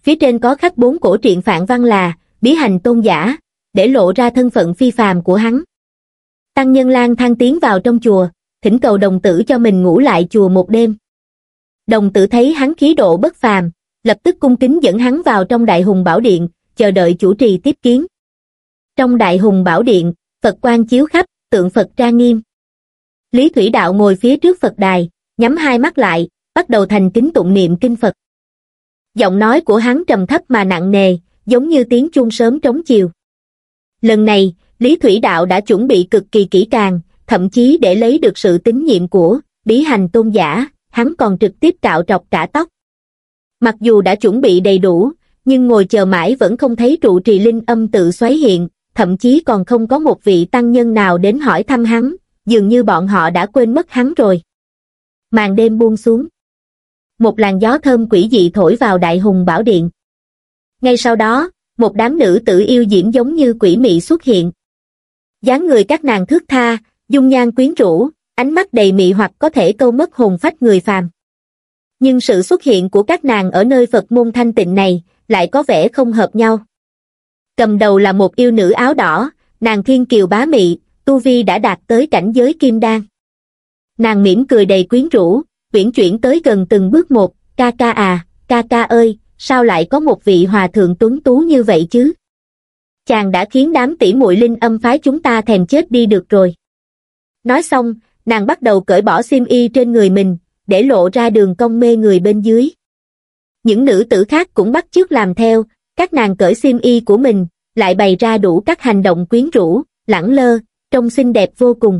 Phía trên có khắc bốn cổ truyện phạn văn là bí hành tôn giả, để lộ ra thân phận phi phàm của hắn. Tăng nhân lang thang tiến vào trong chùa, thỉnh cầu đồng tử cho mình ngủ lại chùa một đêm. Đồng tử thấy hắn khí độ bất phàm, lập tức cung kính dẫn hắn vào trong Đại Hùng Bảo Điện, chờ đợi chủ trì tiếp kiến. Trong Đại Hùng Bảo Điện, Phật quang chiếu khắp, tượng Phật trang nghiêm. Lý Thủy Đạo ngồi phía trước Phật đài, nhắm hai mắt lại, bắt đầu thành kính tụng niệm kinh Phật. Giọng nói của hắn trầm thấp mà nặng nề, giống như tiếng chuông sớm trống chiều. Lần này, Lý Thủy Đạo đã chuẩn bị cực kỳ kỹ càng, thậm chí để lấy được sự tín nhiệm của bí hành tôn giả, hắn còn trực tiếp cạo trọc cả tóc. Mặc dù đã chuẩn bị đầy đủ, nhưng ngồi chờ mãi vẫn không thấy trụ trì linh âm tự xoáy hiện, thậm chí còn không có một vị tăng nhân nào đến hỏi thăm hắn, dường như bọn họ đã quên mất hắn rồi. Màn đêm buông xuống. Một làn gió thơm quỷ dị thổi vào Đại Hùng Bảo Điện. Ngay sau đó, một đám nữ tử yêu diễm giống như quỷ mị xuất hiện. Dáng người các nàng thướt tha, dung nhan quyến rũ, ánh mắt đầy mị hoặc có thể câu mất hồn phách người phàm. Nhưng sự xuất hiện của các nàng ở nơi Phật môn thanh tịnh này lại có vẻ không hợp nhau. Cầm đầu là một yêu nữ áo đỏ, nàng thiên kiều bá mị, tu vi đã đạt tới cảnh giới kim đan. Nàng mỉm cười đầy quyến rũ, uyển chuyển tới gần từng bước một, ca ca à, ca ca ơi, sao lại có một vị hòa thượng tuấn tú như vậy chứ? Chàng đã khiến đám tỷ muội linh âm phái chúng ta thèm chết đi được rồi. Nói xong, nàng bắt đầu cởi bỏ xiêm y trên người mình, để lộ ra đường cong mê người bên dưới. Những nữ tử khác cũng bắt chước làm theo, các nàng cởi xiêm y của mình, lại bày ra đủ các hành động quyến rũ, lẳng lơ, trông xinh đẹp vô cùng.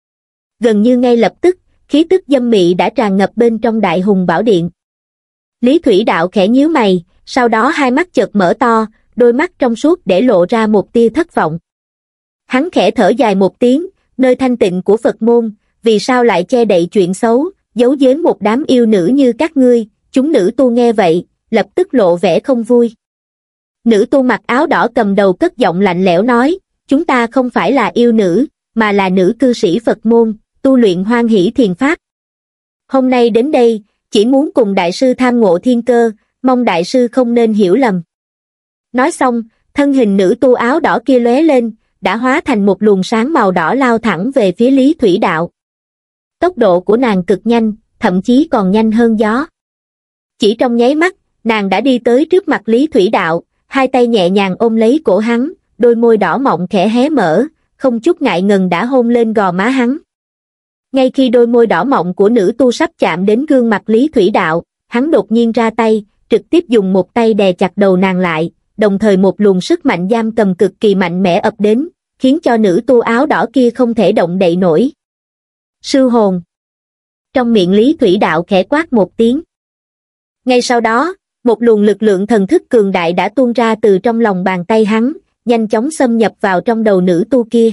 Gần như ngay lập tức, khí tức dâm mị đã tràn ngập bên trong Đại Hùng Bảo Điện. Lý Thủy Đạo khẽ nhíu mày, sau đó hai mắt chợt mở to, đôi mắt trong suốt để lộ ra một tia thất vọng. Hắn khẽ thở dài một tiếng, nơi thanh tịnh của Phật môn, vì sao lại che đậy chuyện xấu, giấu giếm một đám yêu nữ như các ngươi? Chúng nữ tu nghe vậy, lập tức lộ vẻ không vui. Nữ tu mặc áo đỏ cầm đầu cất giọng lạnh lẽo nói, chúng ta không phải là yêu nữ, mà là nữ cư sĩ Phật môn, tu luyện hoan hỷ thiền pháp. Hôm nay đến đây, chỉ muốn cùng đại sư tham ngộ thiên cơ, mong đại sư không nên hiểu lầm. Nói xong, thân hình nữ tu áo đỏ kia lóe lên, đã hóa thành một luồng sáng màu đỏ lao thẳng về phía Lý Thủy Đạo. Tốc độ của nàng cực nhanh, thậm chí còn nhanh hơn gió. Chỉ trong nháy mắt, nàng đã đi tới trước mặt Lý Thủy Đạo, hai tay nhẹ nhàng ôm lấy cổ hắn, đôi môi đỏ mọng khẽ hé mở, không chút ngại ngần đã hôn lên gò má hắn. Ngay khi đôi môi đỏ mọng của nữ tu sắp chạm đến gương mặt Lý Thủy Đạo, hắn đột nhiên ra tay, trực tiếp dùng một tay đè chặt đầu nàng lại, đồng thời một luồng sức mạnh giam cầm cực kỳ mạnh mẽ ập đến, khiến cho nữ tu áo đỏ kia không thể động đậy nổi. Sư hồn. Trong miệng Lý Thủy Đạo khẽ quát một tiếng. Ngay sau đó, một luồng lực lượng thần thức cường đại đã tuôn ra từ trong lòng bàn tay hắn, nhanh chóng xâm nhập vào trong đầu nữ tu kia.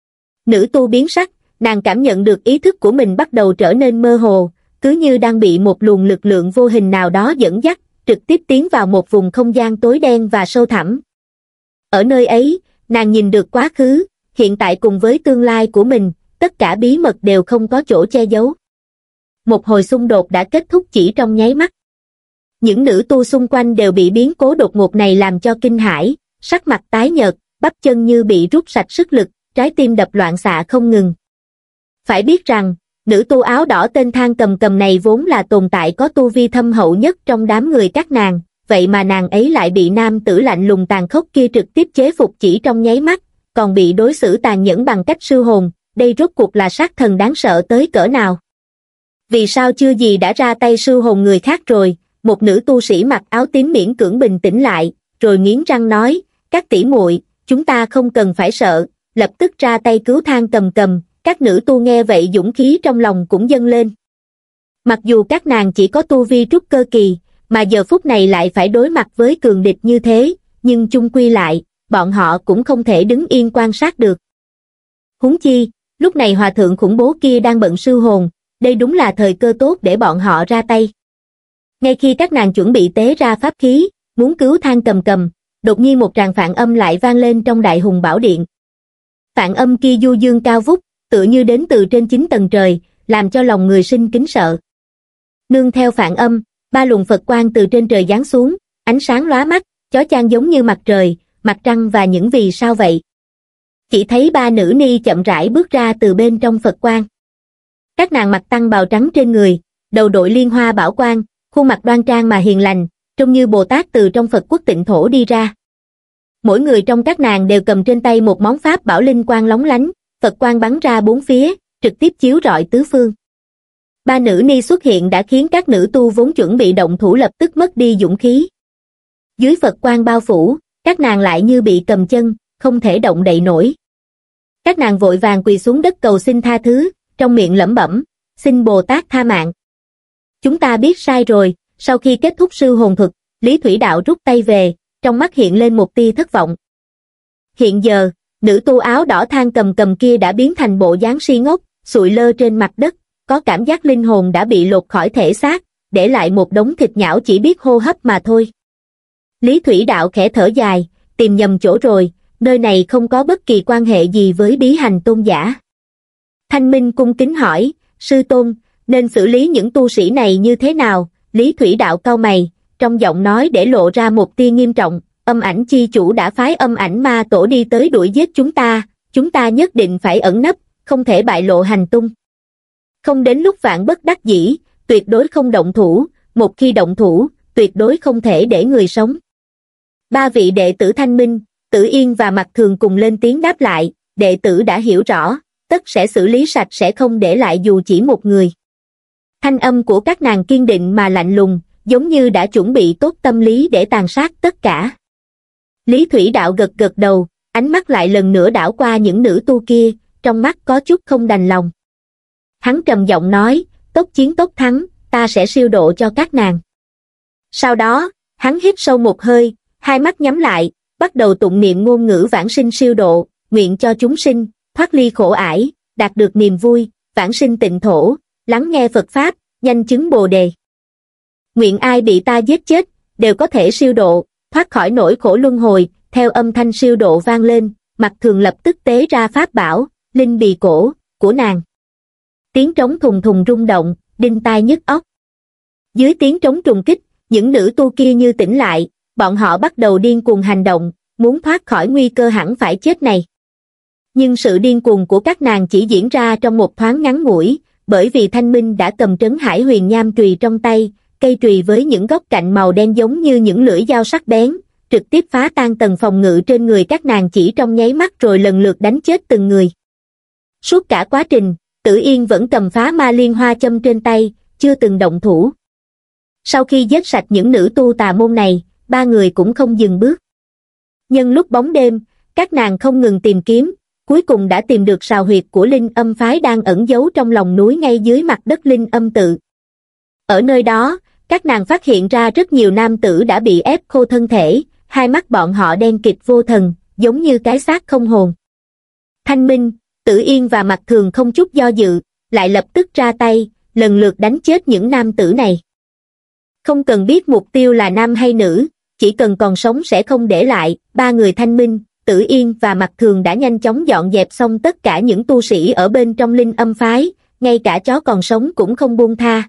Nữ tu biến sắc, nàng cảm nhận được ý thức của mình bắt đầu trở nên mơ hồ, cứ như đang bị một luồng lực lượng vô hình nào đó dẫn dắt, trực tiếp tiến vào một vùng không gian tối đen và sâu thẳm. Ở nơi ấy, nàng nhìn được quá khứ, hiện tại cùng với tương lai của mình, tất cả bí mật đều không có chỗ che giấu. Một hồi xung đột đã kết thúc chỉ trong nháy mắt. Những nữ tu xung quanh đều bị biến cố đột ngột này làm cho kinh hãi, sắc mặt tái nhợt, bắp chân như bị rút sạch sức lực, trái tim đập loạn xạ không ngừng. Phải biết rằng, nữ tu áo đỏ tên Thang Cầm Cầm này vốn là tồn tại có tu vi thâm hậu nhất trong đám người các nàng, vậy mà nàng ấy lại bị nam tử lạnh lùng tàn khốc kia trực tiếp chế phục chỉ trong nháy mắt, còn bị đối xử tàn nhẫn bằng cách sư hồn, đây rốt cuộc là sát thần đáng sợ tới cỡ nào. Vì sao chưa gì đã ra tay sư hồn người khác rồi? Một nữ tu sĩ mặc áo tím miễn cưỡng bình tĩnh lại, rồi nghiến răng nói, các tỷ muội, chúng ta không cần phải sợ, lập tức ra tay cứu Thang Cầm Cầm. Các nữ tu nghe vậy dũng khí trong lòng cũng dâng lên. Mặc dù các nàng chỉ có tu vi trúc cơ kỳ, mà giờ phút này lại phải đối mặt với cường địch như thế, nhưng chung quy lại, bọn họ cũng không thể đứng yên quan sát được. Huống chi, lúc này hòa thượng khủng bố kia đang bận sư hồn, đây đúng là thời cơ tốt để bọn họ ra tay. Ngay khi các nàng chuẩn bị tế ra pháp khí, muốn cứu Thang Cầm Cầm, đột nhiên một tràng phạn âm lại vang lên trong Đại Hùng Bảo Điện. Phạn âm kia du dương cao vút, tựa như đến từ trên chín tầng trời, làm cho lòng người sinh kính sợ. Nương theo phạn âm, ba luồng Phật quang từ trên trời giáng xuống, ánh sáng lóa mắt, chói chang giống như mặt trời, mặt trăng và những vì sao vậy. Chỉ thấy ba nữ ni chậm rãi bước ra từ bên trong Phật quan. Các nàng mặc tăng bào trắng trên người, đầu đội liên hoa bảo quang, khuôn mặt đoan trang mà hiền lành, trông như Bồ Tát từ trong Phật quốc tịnh thổ đi ra. Mỗi người trong các nàng đều cầm trên tay một món pháp bảo linh quang lóng lánh, Phật quang bắn ra bốn phía, trực tiếp chiếu rọi tứ phương. Ba nữ ni xuất hiện đã khiến các nữ tu vốn chuẩn bị động thủ lập tức mất đi dũng khí. Dưới Phật quang bao phủ, các nàng lại như bị cầm chân, không thể động đậy nổi. Các nàng vội vàng quỳ xuống đất cầu xin tha thứ, trong miệng lẩm bẩm, xin Bồ Tát tha mạng. Chúng ta biết sai rồi. Sau khi kết thúc sư hồn thuật, Lý Thủy Đạo rút tay về, trong mắt hiện lên một tia thất vọng. Hiện giờ, nữ tu áo đỏ than cầm cầm kia đã biến thành bộ dáng si ngốc, sụi lơ trên mặt đất, có cảm giác linh hồn đã bị lột khỏi thể xác, để lại một đống thịt nhão chỉ biết hô hấp mà thôi. Lý Thủy Đạo khẽ thở dài, tìm nhầm chỗ rồi, nơi này không có bất kỳ quan hệ gì với bí hành tôn giả. Thanh Minh cung kính hỏi, sư tôn, nên xử lý những tu sĩ này như thế nào? Lý Thủy Đạo cau mày, trong giọng nói để lộ ra một tia nghiêm trọng, âm ảnh chi chủ đã phái âm ảnh ma tổ đi tới đuổi giết chúng ta, chúng ta nhất định phải ẩn nấp, không thể bại lộ hành tung. Không đến lúc vạn bất đắc dĩ, tuyệt đối không động thủ, một khi động thủ, tuyệt đối không thể để người sống. Ba vị đệ tử Thanh Minh, Tử Yên và Mặc Thường cùng lên tiếng đáp lại, đệ tử đã hiểu rõ, tất sẽ xử lý sạch sẽ không để lại dù chỉ một người. Thanh âm của các nàng kiên định mà lạnh lùng, giống như đã chuẩn bị tốt tâm lý để tàn sát tất cả. Lý Thủy Đạo gật gật đầu, ánh mắt lại lần nữa đảo qua những nữ tu kia, trong mắt có chút không đành lòng. Hắn trầm giọng nói, tốc chiến tốc thắng, ta sẽ siêu độ cho các nàng. Sau đó, hắn hít sâu một hơi, hai mắt nhắm lại, bắt đầu tụng niệm ngôn ngữ vãng sinh siêu độ, nguyện cho chúng sinh, thoát ly khổ ải, đạt được niềm vui, vãng sinh tịnh thổ, lắng nghe Phật Pháp, nhanh chứng Bồ Đề. Nguyện ai bị ta giết chết, đều có thể siêu độ, thoát khỏi nỗi khổ luân hồi. Theo âm thanh siêu độ vang lên, Mặc Thường lập tức tế ra pháp bảo, linh bì cổ, của nàng. Tiếng trống thùng thùng rung động, đinh tai nhức óc. Dưới tiếng trống trùng kích, những nữ tu kia như tỉnh lại, bọn họ bắt đầu điên cuồng hành động, muốn thoát khỏi nguy cơ hẳn phải chết này. Nhưng sự điên cuồng của các nàng chỉ diễn ra trong một thoáng ngắn ngủi, bởi vì Thanh Minh đã cầm trấn Hải Huyền Nham chùy trong tay, cây chùy với những góc cạnh màu đen giống như những lưỡi dao sắc bén, trực tiếp phá tan tầng phòng ngự trên người các nàng chỉ trong nháy mắt rồi lần lượt đánh chết từng người. Suốt cả quá trình, Tử Yên vẫn cầm phá ma liên hoa châm trên tay, chưa từng động thủ. Sau khi giết sạch những nữ tu tà môn này, ba người cũng không dừng bước. Nhân lúc bóng đêm, các nàng không ngừng tìm kiếm, cuối cùng đã tìm được sào huyệt của Linh Âm phái đang ẩn giấu trong lòng núi ngay dưới mặt đất Linh Âm tự. Ở nơi đó, các nàng phát hiện ra rất nhiều nam tử đã bị ép khô thân thể, hai mắt bọn họ đen kịt vô thần, giống như cái xác không hồn. Thanh Minh, Tử Yên và Mặc Thường không chút do dự, lại lập tức ra tay, lần lượt đánh chết những nam tử này. Không cần biết mục tiêu là nam hay nữ, chỉ cần còn sống sẽ không để lại. Ba người Thanh Minh, Tử Yên và Mặc Thường đã nhanh chóng dọn dẹp xong tất cả những tu sĩ ở bên trong Linh Âm phái, ngay cả chó còn sống cũng không buông tha.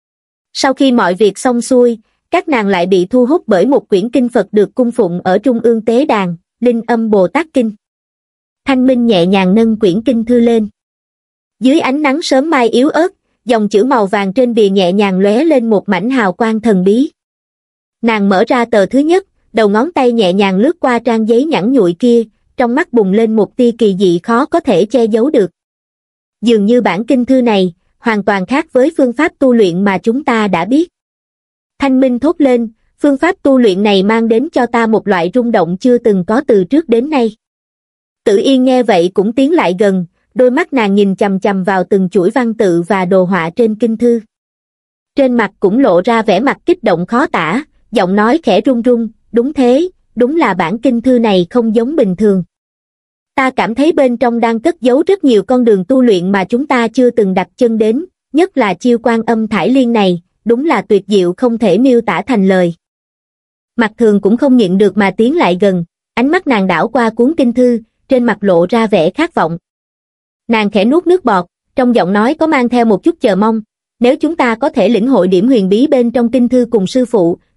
Sau khi mọi việc xong xuôi, các nàng lại bị thu hút bởi một quyển kinh Phật được cung phụng ở Trung ương Tế Đàn, Linh Âm Bồ Tát Kinh. Thanh Minh nhẹ nhàng nâng quyển kinh thư lên. Dưới ánh nắng sớm mai yếu ớt, dòng chữ màu vàng trên bìa nhẹ nhàng lóe lên một mảnh hào quang thần bí. Nàng mở ra tờ thứ nhất, đầu ngón tay nhẹ nhàng lướt qua trang giấy nhẵn nhụi kia, trong mắt bùng lên một tia kỳ dị khó có thể che giấu được. Dường như bản kinh thư này, hoàn toàn khác với phương pháp tu luyện mà chúng ta đã biết. Thanh Minh thốt lên, phương pháp tu luyện này mang đến cho ta một loại rung động chưa từng có từ trước đến nay. Tử Yên nghe vậy cũng tiến lại gần, đôi mắt nàng nhìn chằm chằm vào từng chuỗi văn tự và đồ họa trên kinh thư. Trên mặt cũng lộ ra vẻ mặt kích động khó tả, giọng nói khẽ run run, đúng thế, đúng là bản kinh thư này không giống bình thường. Ta cảm thấy bên trong đang cất giấu rất nhiều con đường tu luyện mà chúng ta chưa từng đặt chân đến, nhất là chiêu Quan Âm Thải Liên này, đúng là tuyệt diệu không thể miêu tả thành lời. Mặc Thường cũng không nhịn được mà tiến lại gần, ánh mắt nàng đảo qua cuốn kinh thư, trên mặt lộ ra vẻ khát vọng. Nàng khẽ nuốt nước bọt, trong giọng nói có mang theo một chút chờ mong, nếu chúng ta có thể lĩnh hội điểm huyền bí bên trong kinh thư cùng sư phụ,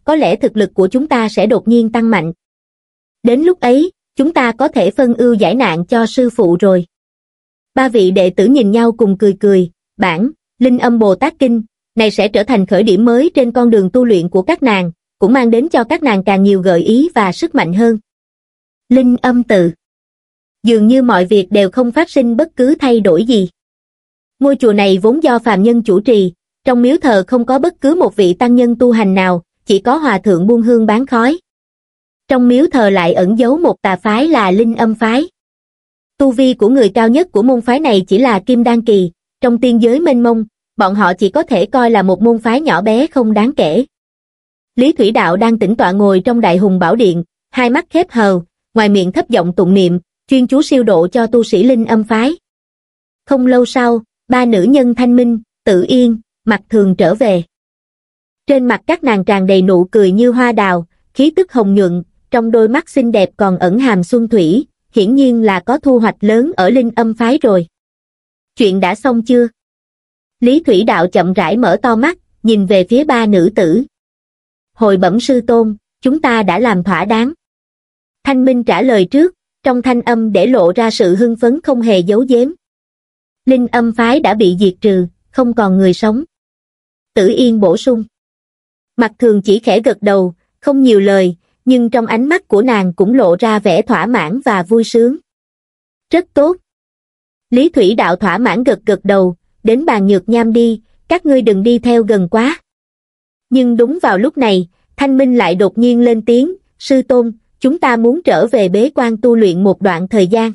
có lẽ thực lực của chúng ta sẽ đột nhiên tăng mạnh. Đến lúc ấy, chúng ta có thể phân ưu giải nạn cho sư phụ rồi. Ba vị đệ tử nhìn nhau cùng cười cười, bản, Linh Âm Bồ Tát Kinh, này sẽ trở thành khởi điểm mới trên con đường tu luyện của các nàng, cũng mang đến cho các nàng càng nhiều gợi ý và sức mạnh hơn. Linh Âm Tự. Dường như mọi việc đều không phát sinh bất cứ thay đổi gì. Ngôi chùa này vốn do phàm nhân chủ trì, trong miếu thờ không có bất cứ một vị tăng nhân tu hành nào, chỉ có hòa thượng buôn hương bán khói. Trong miếu thờ lại ẩn giấu một tà phái là Linh Âm phái. Tu vi của người cao nhất của môn phái này chỉ là Kim Đan kỳ, trong tiên giới mênh mông, bọn họ chỉ có thể coi là một môn phái nhỏ bé không đáng kể. Lý Thủy Đạo đang tĩnh tọa ngồi trong Đại Hùng Bảo Điện, hai mắt khép hờ, ngoài miệng thấp giọng tụng niệm, chuyên chú siêu độ cho tu sĩ Linh Âm phái. Không lâu sau, ba nữ nhân Thanh Minh, Tử Yên, Mặc Thường trở về. Trên mặt các nàng tràn đầy nụ cười như hoa đào, khí tức hồng nhuận, trong đôi mắt xinh đẹp còn ẩn hàm xuân thủy, hiển nhiên là có thu hoạch lớn ở Linh Âm phái rồi. Chuyện đã xong chưa? Lý Thủy Đạo chậm rãi mở to mắt, nhìn về phía ba nữ tử. Hồi bẩm sư tôn, chúng ta đã làm thỏa đáng. Thanh Minh trả lời trước, trong thanh âm để lộ ra sự hưng phấn không hề giấu giếm. Linh Âm phái đã bị diệt trừ, không còn người sống. Tử Yên bổ sung. Mặc Thường chỉ khẽ gật đầu, không nhiều lời, nhưng trong ánh mắt của nàng cũng lộ ra vẻ thỏa mãn và vui sướng. Rất tốt. Lý Thủy Đạo thỏa mãn gật gật đầu, đến bàn Nhược Nham đi, các ngươi đừng đi theo gần quá. Nhưng đúng vào lúc này, Thanh Minh lại đột nhiên lên tiếng, sư tôn, chúng ta muốn trở về bế quan tu luyện một đoạn thời gian.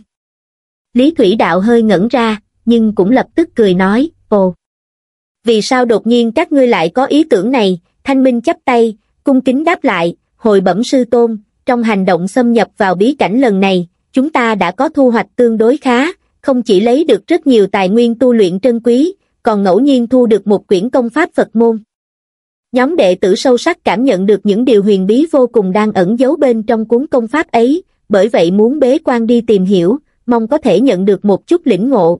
Lý Thủy Đạo hơi ngẩn ra, nhưng cũng lập tức cười nói, ồ. Vì sao đột nhiên các ngươi lại có ý tưởng này? Thanh Minh chắp tay, cung kính đáp lại, hồi bẩm sư tôn, trong hành động xâm nhập vào bí cảnh lần này, chúng ta đã có thu hoạch tương đối khá, không chỉ lấy được rất nhiều tài nguyên tu luyện trân quý, còn ngẫu nhiên thu được một quyển công pháp Phật môn. Nhóm đệ tử sâu sắc cảm nhận được những điều huyền bí vô cùng đang ẩn giấu bên trong cuốn công pháp ấy, bởi vậy muốn bế quan đi tìm hiểu, mong có thể nhận được một chút lĩnh ngộ.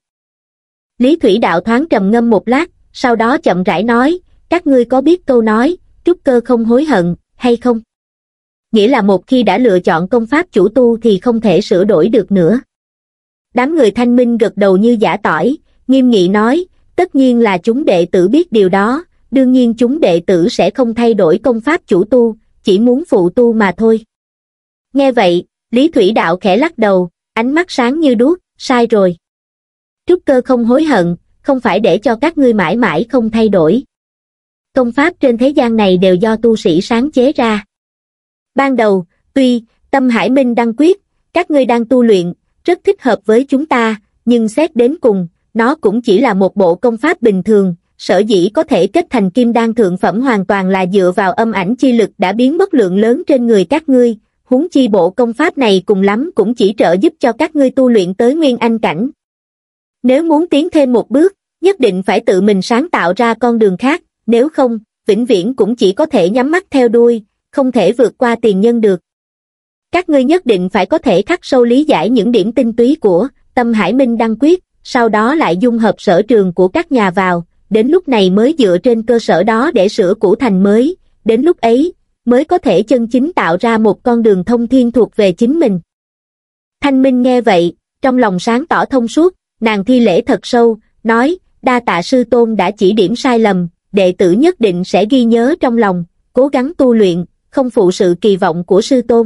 Lý Thủy Đạo thoáng trầm ngâm một lát, sau đó chậm rãi nói, các ngươi có biết câu nói, trúc cơ không hối hận, hay không? Nghĩa là một khi đã lựa chọn công pháp chủ tu thì không thể sửa đổi được nữa. Đám người Thanh Minh gật đầu như giã tỏi, nghiêm nghị nói, tất nhiên là chúng đệ tử biết điều đó, đương nhiên chúng đệ tử sẽ không thay đổi công pháp chủ tu, chỉ muốn phụ tu mà thôi. Nghe vậy, Lý Thủy Đạo khẽ lắc đầu, ánh mắt sáng như đuốc, sai rồi. Trúc cơ không hối hận, không phải để cho các ngươi mãi mãi không thay đổi. Công pháp trên thế gian này đều do tu sĩ sáng chế ra. Ban đầu, tuy, Tâm Hải Minh Đăng Quyết, các ngươi đang tu luyện, rất thích hợp với chúng ta, nhưng xét đến cùng, nó cũng chỉ là một bộ công pháp bình thường, sở dĩ có thể kết thành kim đan thượng phẩm hoàn toàn là dựa vào âm ảnh chi lực đã biến mất lượng lớn trên người các ngươi, huống chi bộ công pháp này cùng lắm cũng chỉ trợ giúp cho các ngươi tu luyện tới nguyên anh cảnh. Nếu muốn tiến thêm một bước, nhất định phải tự mình sáng tạo ra con đường khác, nếu không, vĩnh viễn cũng chỉ có thể nhắm mắt theo đuôi, không thể vượt qua tiền nhân được. Các ngươi nhất định phải có thể khắc sâu lý giải những điểm tinh túy của Tâm Hải Minh Đăng Quyết, sau đó lại dung hợp sở trường của các nhà vào, đến lúc này mới dựa trên cơ sở đó để sửa cũ thành mới, đến lúc ấy, mới có thể chân chính tạo ra một con đường thông thiên thuộc về chính mình. Thanh Minh nghe vậy, trong lòng sáng tỏ thông suốt, nàng thi lễ thật sâu, nói, đa tạ sư tôn đã chỉ điểm sai lầm, đệ tử nhất định sẽ ghi nhớ trong lòng, cố gắng tu luyện, không phụ sự kỳ vọng của sư tôn.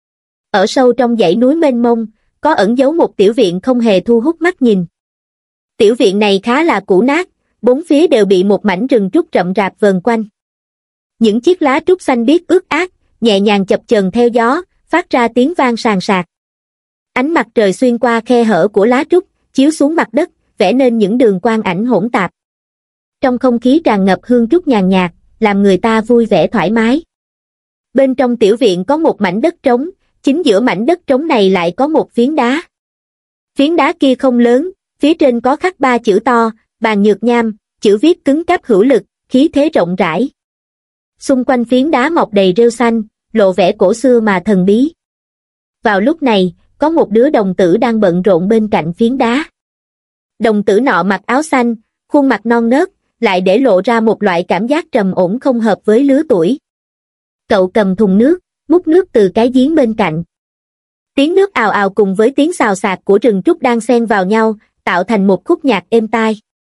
Ở sâu trong dãy núi mênh mông, có ẩn giấu một tiểu viện không hề thu hút mắt nhìn. Tiểu viện này khá là cũ nát, bốn phía đều bị một mảnh rừng trúc rậm rạp vờn quanh. Những chiếc lá trúc xanh biếc ướt át, nhẹ nhàng chập chờn theo gió, phát ra tiếng vang sàn sạc. Ánh mặt trời xuyên qua khe hở của lá trúc, chiếu xuống mặt đất, vẽ nên những đường quang ảnh hỗn tạp. Trong không khí tràn ngập hương trúc nhàn nhạt, làm người ta vui vẻ thoải mái. Bên trong tiểu viện có một mảnh đất trống, chính giữa mảnh đất trống này lại có một phiến đá. Phiến đá kia không lớn, phía trên có khắc ba chữ to, Bàn Nhược Nham, chữ viết cứng cáp hữu lực, khí thế rộng rãi. Xung quanh phiến đá mọc đầy rêu xanh, lộ vẻ cổ xưa mà thần bí. Vào lúc này, có một đứa đồng tử đang bận rộn bên cạnh phiến đá. Đồng tử nọ mặc áo xanh, khuôn mặt non nớt, lại để lộ ra một loại cảm giác trầm ổn không hợp với lứa tuổi. cậu cầm thùng nước, múc nước từ cái giếng bên cạnh. Tiếng nước ào ào cùng với tiếng xào xạc của rừng trúc đang xen vào nhau, tạo thành một khúc nhạc êm tai.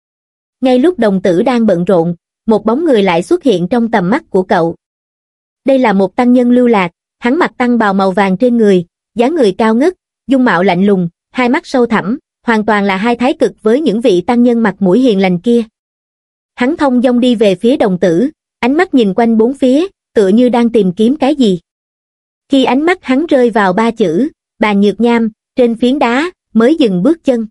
Ngay lúc đồng tử đang bận rộn, một bóng người lại xuất hiện trong tầm mắt của cậu. Đây là một tăng nhân lưu lạc, hắn mặc tăng bào màu vàng trên người, dáng người cao ngất, dung mạo lạnh lùng, hai mắt sâu thẳm, hoàn toàn là hai thái cực với những vị tăng nhân mặt mũi hiền lành kia. Hắn thong dong đi về phía đồng tử, ánh mắt nhìn quanh bốn phía, tựa như đang tìm kiếm cái gì. Khi ánh mắt hắn rơi vào ba chữ, Bàn Nhược Nham, trên phiến đá, mới dừng bước chân.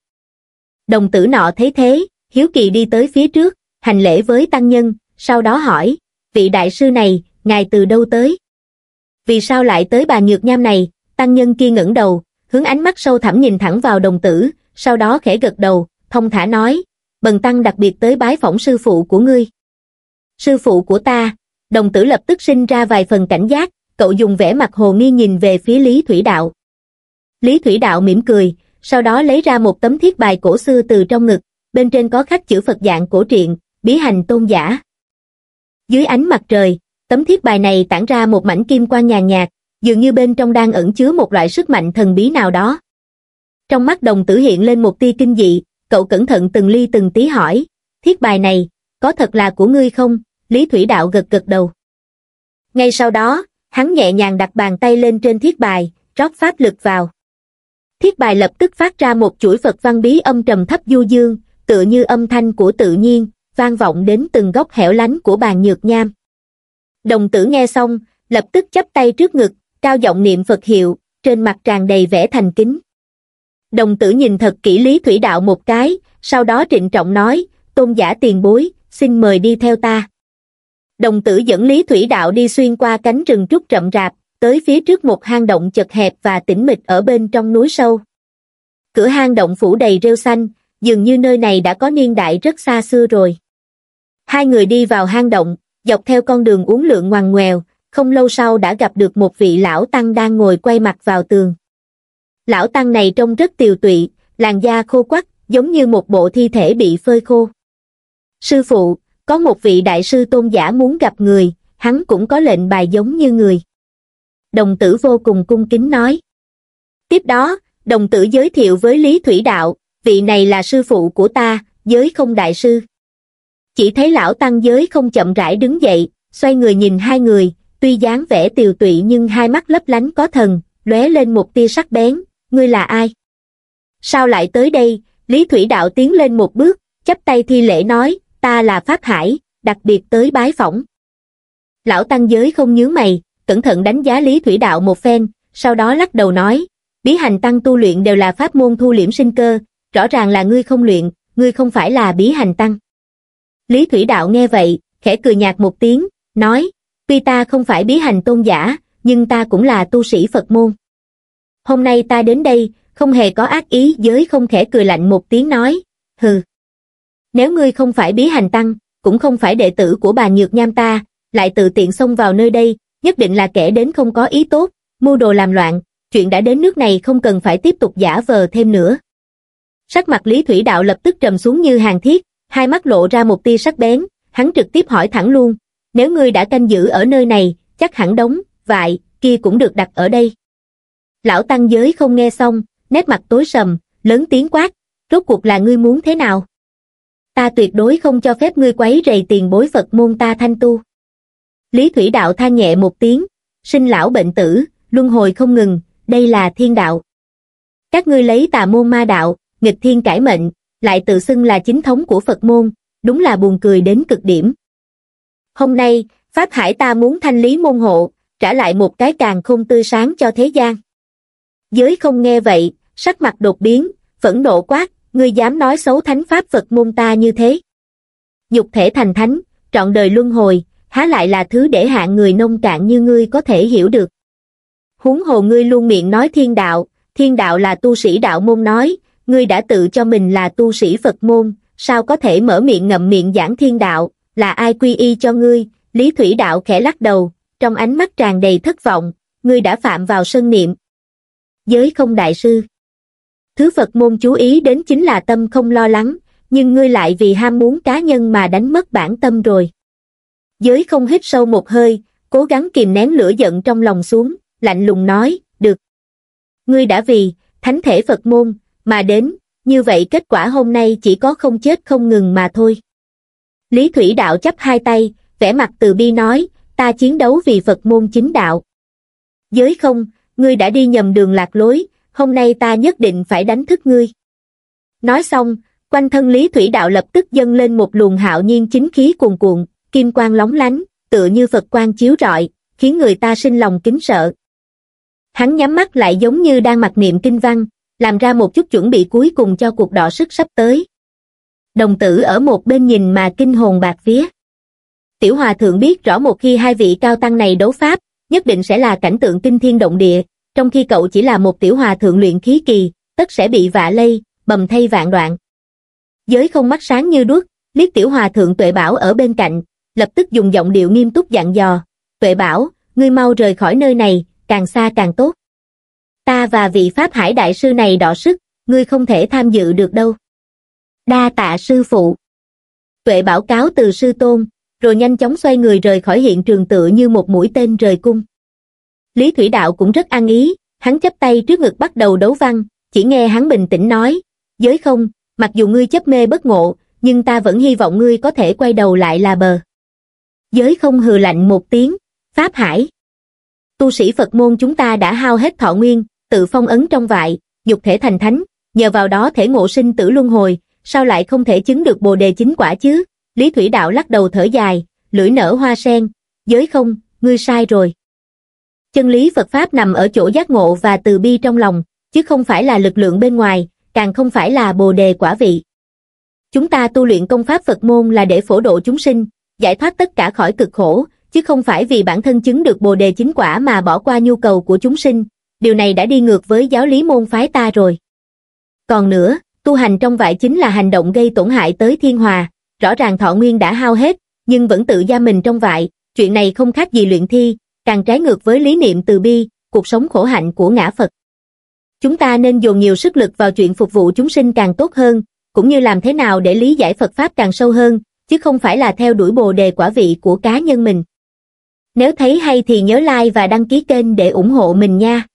Đồng tử nọ thấy thế, hiếu kỳ đi tới phía trước, hành lễ với tăng nhân, sau đó hỏi, vị đại sư này, ngài từ đâu tới? Vì sao lại tới Bàn Nhược Nham này? Tăng nhân kia ngẩng đầu, hướng ánh mắt sâu thẳm nhìn thẳng vào đồng tử, sau đó khẽ gật đầu, thông thả nói, bần tăng đặc biệt tới bái phỏng sư phụ của ngươi. Sư phụ của ta? Đồng tử lập tức sinh ra vài phần cảnh giác, cậu dùng vẻ mặt hồ nghi nhìn về phía Lý Thủy Đạo. Lý Thủy Đạo mỉm cười, sau đó lấy ra một tấm thiết bài cổ xưa từ trong ngực, bên trên có khắc chữ Phật dạng cổ truyện, Bí Hành Tôn Giả. Dưới ánh mặt trời, tấm thiết bài này tản ra một mảnh kim quang nhàn nhạt, dường như bên trong đang ẩn chứa một loại sức mạnh thần bí nào đó. Trong mắt đồng tử hiện lên một tia kinh dị, cậu cẩn thận từng ly từng tí hỏi, thiết bài này, có thật là của ngươi không? Lý Thủy Đạo gật gật đầu. Ngay sau đó, hắn nhẹ nhàng đặt bàn tay lên trên thiết bài, rót pháp lực vào. Thiết bài lập tức phát ra một chuỗi Phật văn bí âm trầm thấp du dương, tựa như âm thanh của tự nhiên, vang vọng đến từng góc hẻo lánh của Bàn Nhược Nham. Đồng tử nghe xong, lập tức chắp tay trước ngực, cao giọng niệm Phật hiệu, trên mặt tràn đầy vẻ thành kính. Đồng tử nhìn thật kỹ Lý Thủy Đạo một cái, sau đó trịnh trọng nói, tôn giả tiền bối, xin mời đi theo ta. Đồng tử dẫn Lý Thủy Đạo đi xuyên qua cánh rừng trúc rậm rạp, tới phía trước một hang động chật hẹp và tĩnh mịch ở bên trong núi sâu. Cửa hang động phủ đầy rêu xanh, dường như nơi này đã có niên đại rất xa xưa rồi. Hai người đi vào hang động, dọc theo con đường uốn lượn ngoằn ngoèo, không lâu sau đã gặp được một vị lão tăng đang ngồi quay mặt vào tường. Lão tăng này trông rất tiều tụy, làn da khô quắt, giống như một bộ thi thể bị phơi khô. Sư phụ, có một vị đại sư tôn giả muốn gặp người, hắn cũng có lệnh bài giống như người. Đồng tử vô cùng cung kính nói. Tiếp đó, đồng tử giới thiệu với Lý Thủy Đạo, vị này là sư phụ của ta, Giới Không đại sư. Chỉ thấy lão tăng Giới Không chậm rãi đứng dậy, xoay người nhìn hai người, tuy dáng vẻ tiều tụy nhưng hai mắt lấp lánh có thần, lóe lên một tia sắc bén, ngươi là ai? Sao lại tới đây? Lý Thủy Đạo tiến lên một bước, chắp tay thi lễ nói, ta là Pháp Hải, đặc biệt tới bái phỏng. Lão tăng Giới Không nhướng mày, cẩn thận đánh giá Lý Thủy Đạo một phen, sau đó lắc đầu nói, Bí Hành Tăng tu luyện đều là pháp môn thu liễm sinh cơ, rõ ràng là ngươi không luyện, ngươi không phải là Bí Hành Tăng. Lý Thủy Đạo nghe vậy, khẽ cười nhạt một tiếng, nói, tuy ta không phải Bí Hành tôn giả, nhưng ta cũng là tu sĩ Phật môn. Hôm nay ta đến đây, không hề có ác ý. Giới Không khẽ cười lạnh một tiếng nói, hừ. Nếu ngươi không phải Bí Hành Tăng, cũng không phải đệ tử của Bàn Nhược Nham ta, lại tự tiện xông vào nơi đây, nhất định là kẻ đến không có ý tốt, mưu đồ làm loạn, chuyện đã đến nước này không cần phải tiếp tục giả vờ thêm nữa. Sắc mặt Lý Thủy Đạo lập tức trầm xuống như hàn thiết, hai mắt lộ ra một tia sắc bén, hắn trực tiếp hỏi thẳng luôn, nếu ngươi đã canh giữ ở nơi này, chắc hẳn đống vại kia cũng được đặt ở đây. Lão tăng Giới Không nghe xong, nét mặt tối sầm, lớn tiếng quát, rốt cuộc là ngươi muốn thế nào? Ta tuyệt đối không cho phép ngươi quấy rầy tiền bối Phật môn ta thanh tu. Lý Thủy Đạo than nhẹ một tiếng, sinh lão bệnh tử, luân hồi không ngừng, đây là thiên đạo. Các ngươi lấy tà môn ma đạo, nghịch thiên cải mệnh, lại tự xưng là chính thống của Phật môn, đúng là buồn cười đến cực điểm. Hôm nay, Pháp Hải ta muốn thanh lý môn hộ, trả lại một cái càn khôn tươi sáng cho thế gian. Giới Không nghe vậy, sắc mặt đột biến, phẫn nộ quát, ngươi dám nói xấu thánh pháp Phật môn ta như thế? Nhục thể thành thánh, trọn đời luân hồi, há lại là thứ để hạng người nông cạn như ngươi có thể hiểu được. Huống hồ ngươi luôn miệng nói thiên đạo, thiên đạo là tu sĩ đạo môn nói, ngươi đã tự cho mình là tu sĩ Phật môn, sao có thể mở miệng ngậm miệng giảng thiên đạo, là ai quy y cho ngươi? Lý Thủy Đạo khẽ lắc đầu, trong ánh mắt tràn đầy thất vọng, ngươi đã phạm vào sân niệm. Giới Không đại sư. Thứ Phật môn chú ý đến chính là tâm không lo lắng, nhưng ngươi lại vì ham muốn cá nhân mà đánh mất bản tâm rồi. Giới Không hít sâu một hơi, cố gắng kìm nén lửa giận trong lòng xuống, lạnh lùng nói, được. Ngươi đã vì thánh thể Phật môn mà đến, như vậy kết quả hôm nay chỉ có không chết không ngừng mà thôi. Lý Thủy Đạo chắp hai tay, vẻ mặt từ bi nói, ta chiến đấu vì Phật môn chính đạo. Giới không, ngươi đã đi nhầm đường lạc lối, hôm nay ta nhất định phải đánh thức ngươi. Nói xong, quanh thân Lý Thủy Đạo lập tức dâng lên một luồng hạo nhiên chính khí cuồn cuộn, kim quang lóng lánh, tựa như Phật quang chiếu rọi, khiến người ta sinh lòng kính sợ. Hắn nhắm mắt lại giống như đang mặc niệm kinh văn, làm ra một chút chuẩn bị cuối cùng cho cuộc đọ sức sắp tới. Đồng tử ở một bên nhìn mà kinh hồn bạc vía. Tiểu Hòa Thượng biết rõ một khi hai vị cao tăng này đấu pháp, nhất định sẽ là cảnh tượng kinh thiên động địa, trong khi cậu chỉ là một Tiểu Hòa Thượng luyện khí kỳ, tất sẽ bị vạ lây, bầm thây vạn đoạn. Giới không mắt sáng như đuốc, liếc Tiểu Hòa Thượng Tuệ Bảo ở bên cạnh, lập tức dùng giọng điệu nghiêm túc dặn dò, Tuệ Bảo, ngươi mau rời khỏi nơi này, càng xa càng tốt. Ta và vị Pháp Hải Đại Sư này đọ sức, ngươi không thể tham dự được đâu. Đa tạ sư phụ. Tuệ Bảo cáo từ sư tôn, rồi nhanh chóng xoay người rời khỏi hiện trường tựa như một mũi tên rời cung. Lý Thủy Đạo cũng rất ăn ý, hắn chắp tay trước ngực bắt đầu đấu văn, chỉ nghe hắn bình tĩnh nói, Giới không, mặc dù ngươi chấp mê bất ngộ, nhưng ta vẫn hy vọng ngươi có thể quay đầu lại là bờ. Giới không hừ lạnh một tiếng, Pháp Hải. Tu sĩ Phật môn chúng ta đã hao hết thọ nguyên, tự phong ấn trong vại, nhục thể thành thánh, nhờ vào đó thể ngộ sinh tử luân hồi, sao lại không thể chứng được bồ đề chính quả chứ? Lý Thủy Đạo lắc đầu thở dài, lưỡi nở hoa sen, Giới không, ngươi sai rồi. Chân lý Phật Pháp nằm ở chỗ giác ngộ và từ bi trong lòng, chứ không phải là lực lượng bên ngoài, càng không phải là bồ đề quả vị. Chúng ta tu luyện công pháp Phật môn là để phổ độ chúng sinh, giải thoát tất cả khỏi cực khổ, chứ không phải vì bản thân chứng được bồ đề chính quả mà bỏ qua nhu cầu của chúng sinh, điều này đã đi ngược với giáo lý môn phái ta rồi. Còn nữa, tu hành trong vại chính là hành động gây tổn hại tới thiên hòa, rõ ràng thọ nguyên đã hao hết, nhưng vẫn tự giam mình trong vại, chuyện này không khác gì luyện thi, càng trái ngược với lý niệm từ bi, cuộc sống khổ hạnh của ngã Phật. Chúng ta nên dồn nhiều sức lực vào chuyện phục vụ chúng sinh càng tốt hơn, cũng như làm thế nào để lý giải Phật Pháp càng sâu hơn, chứ không phải là theo đuổi bồ đề quả vị của cá nhân mình. Nếu thấy hay thì nhớ like và đăng ký kênh để ủng hộ mình nha.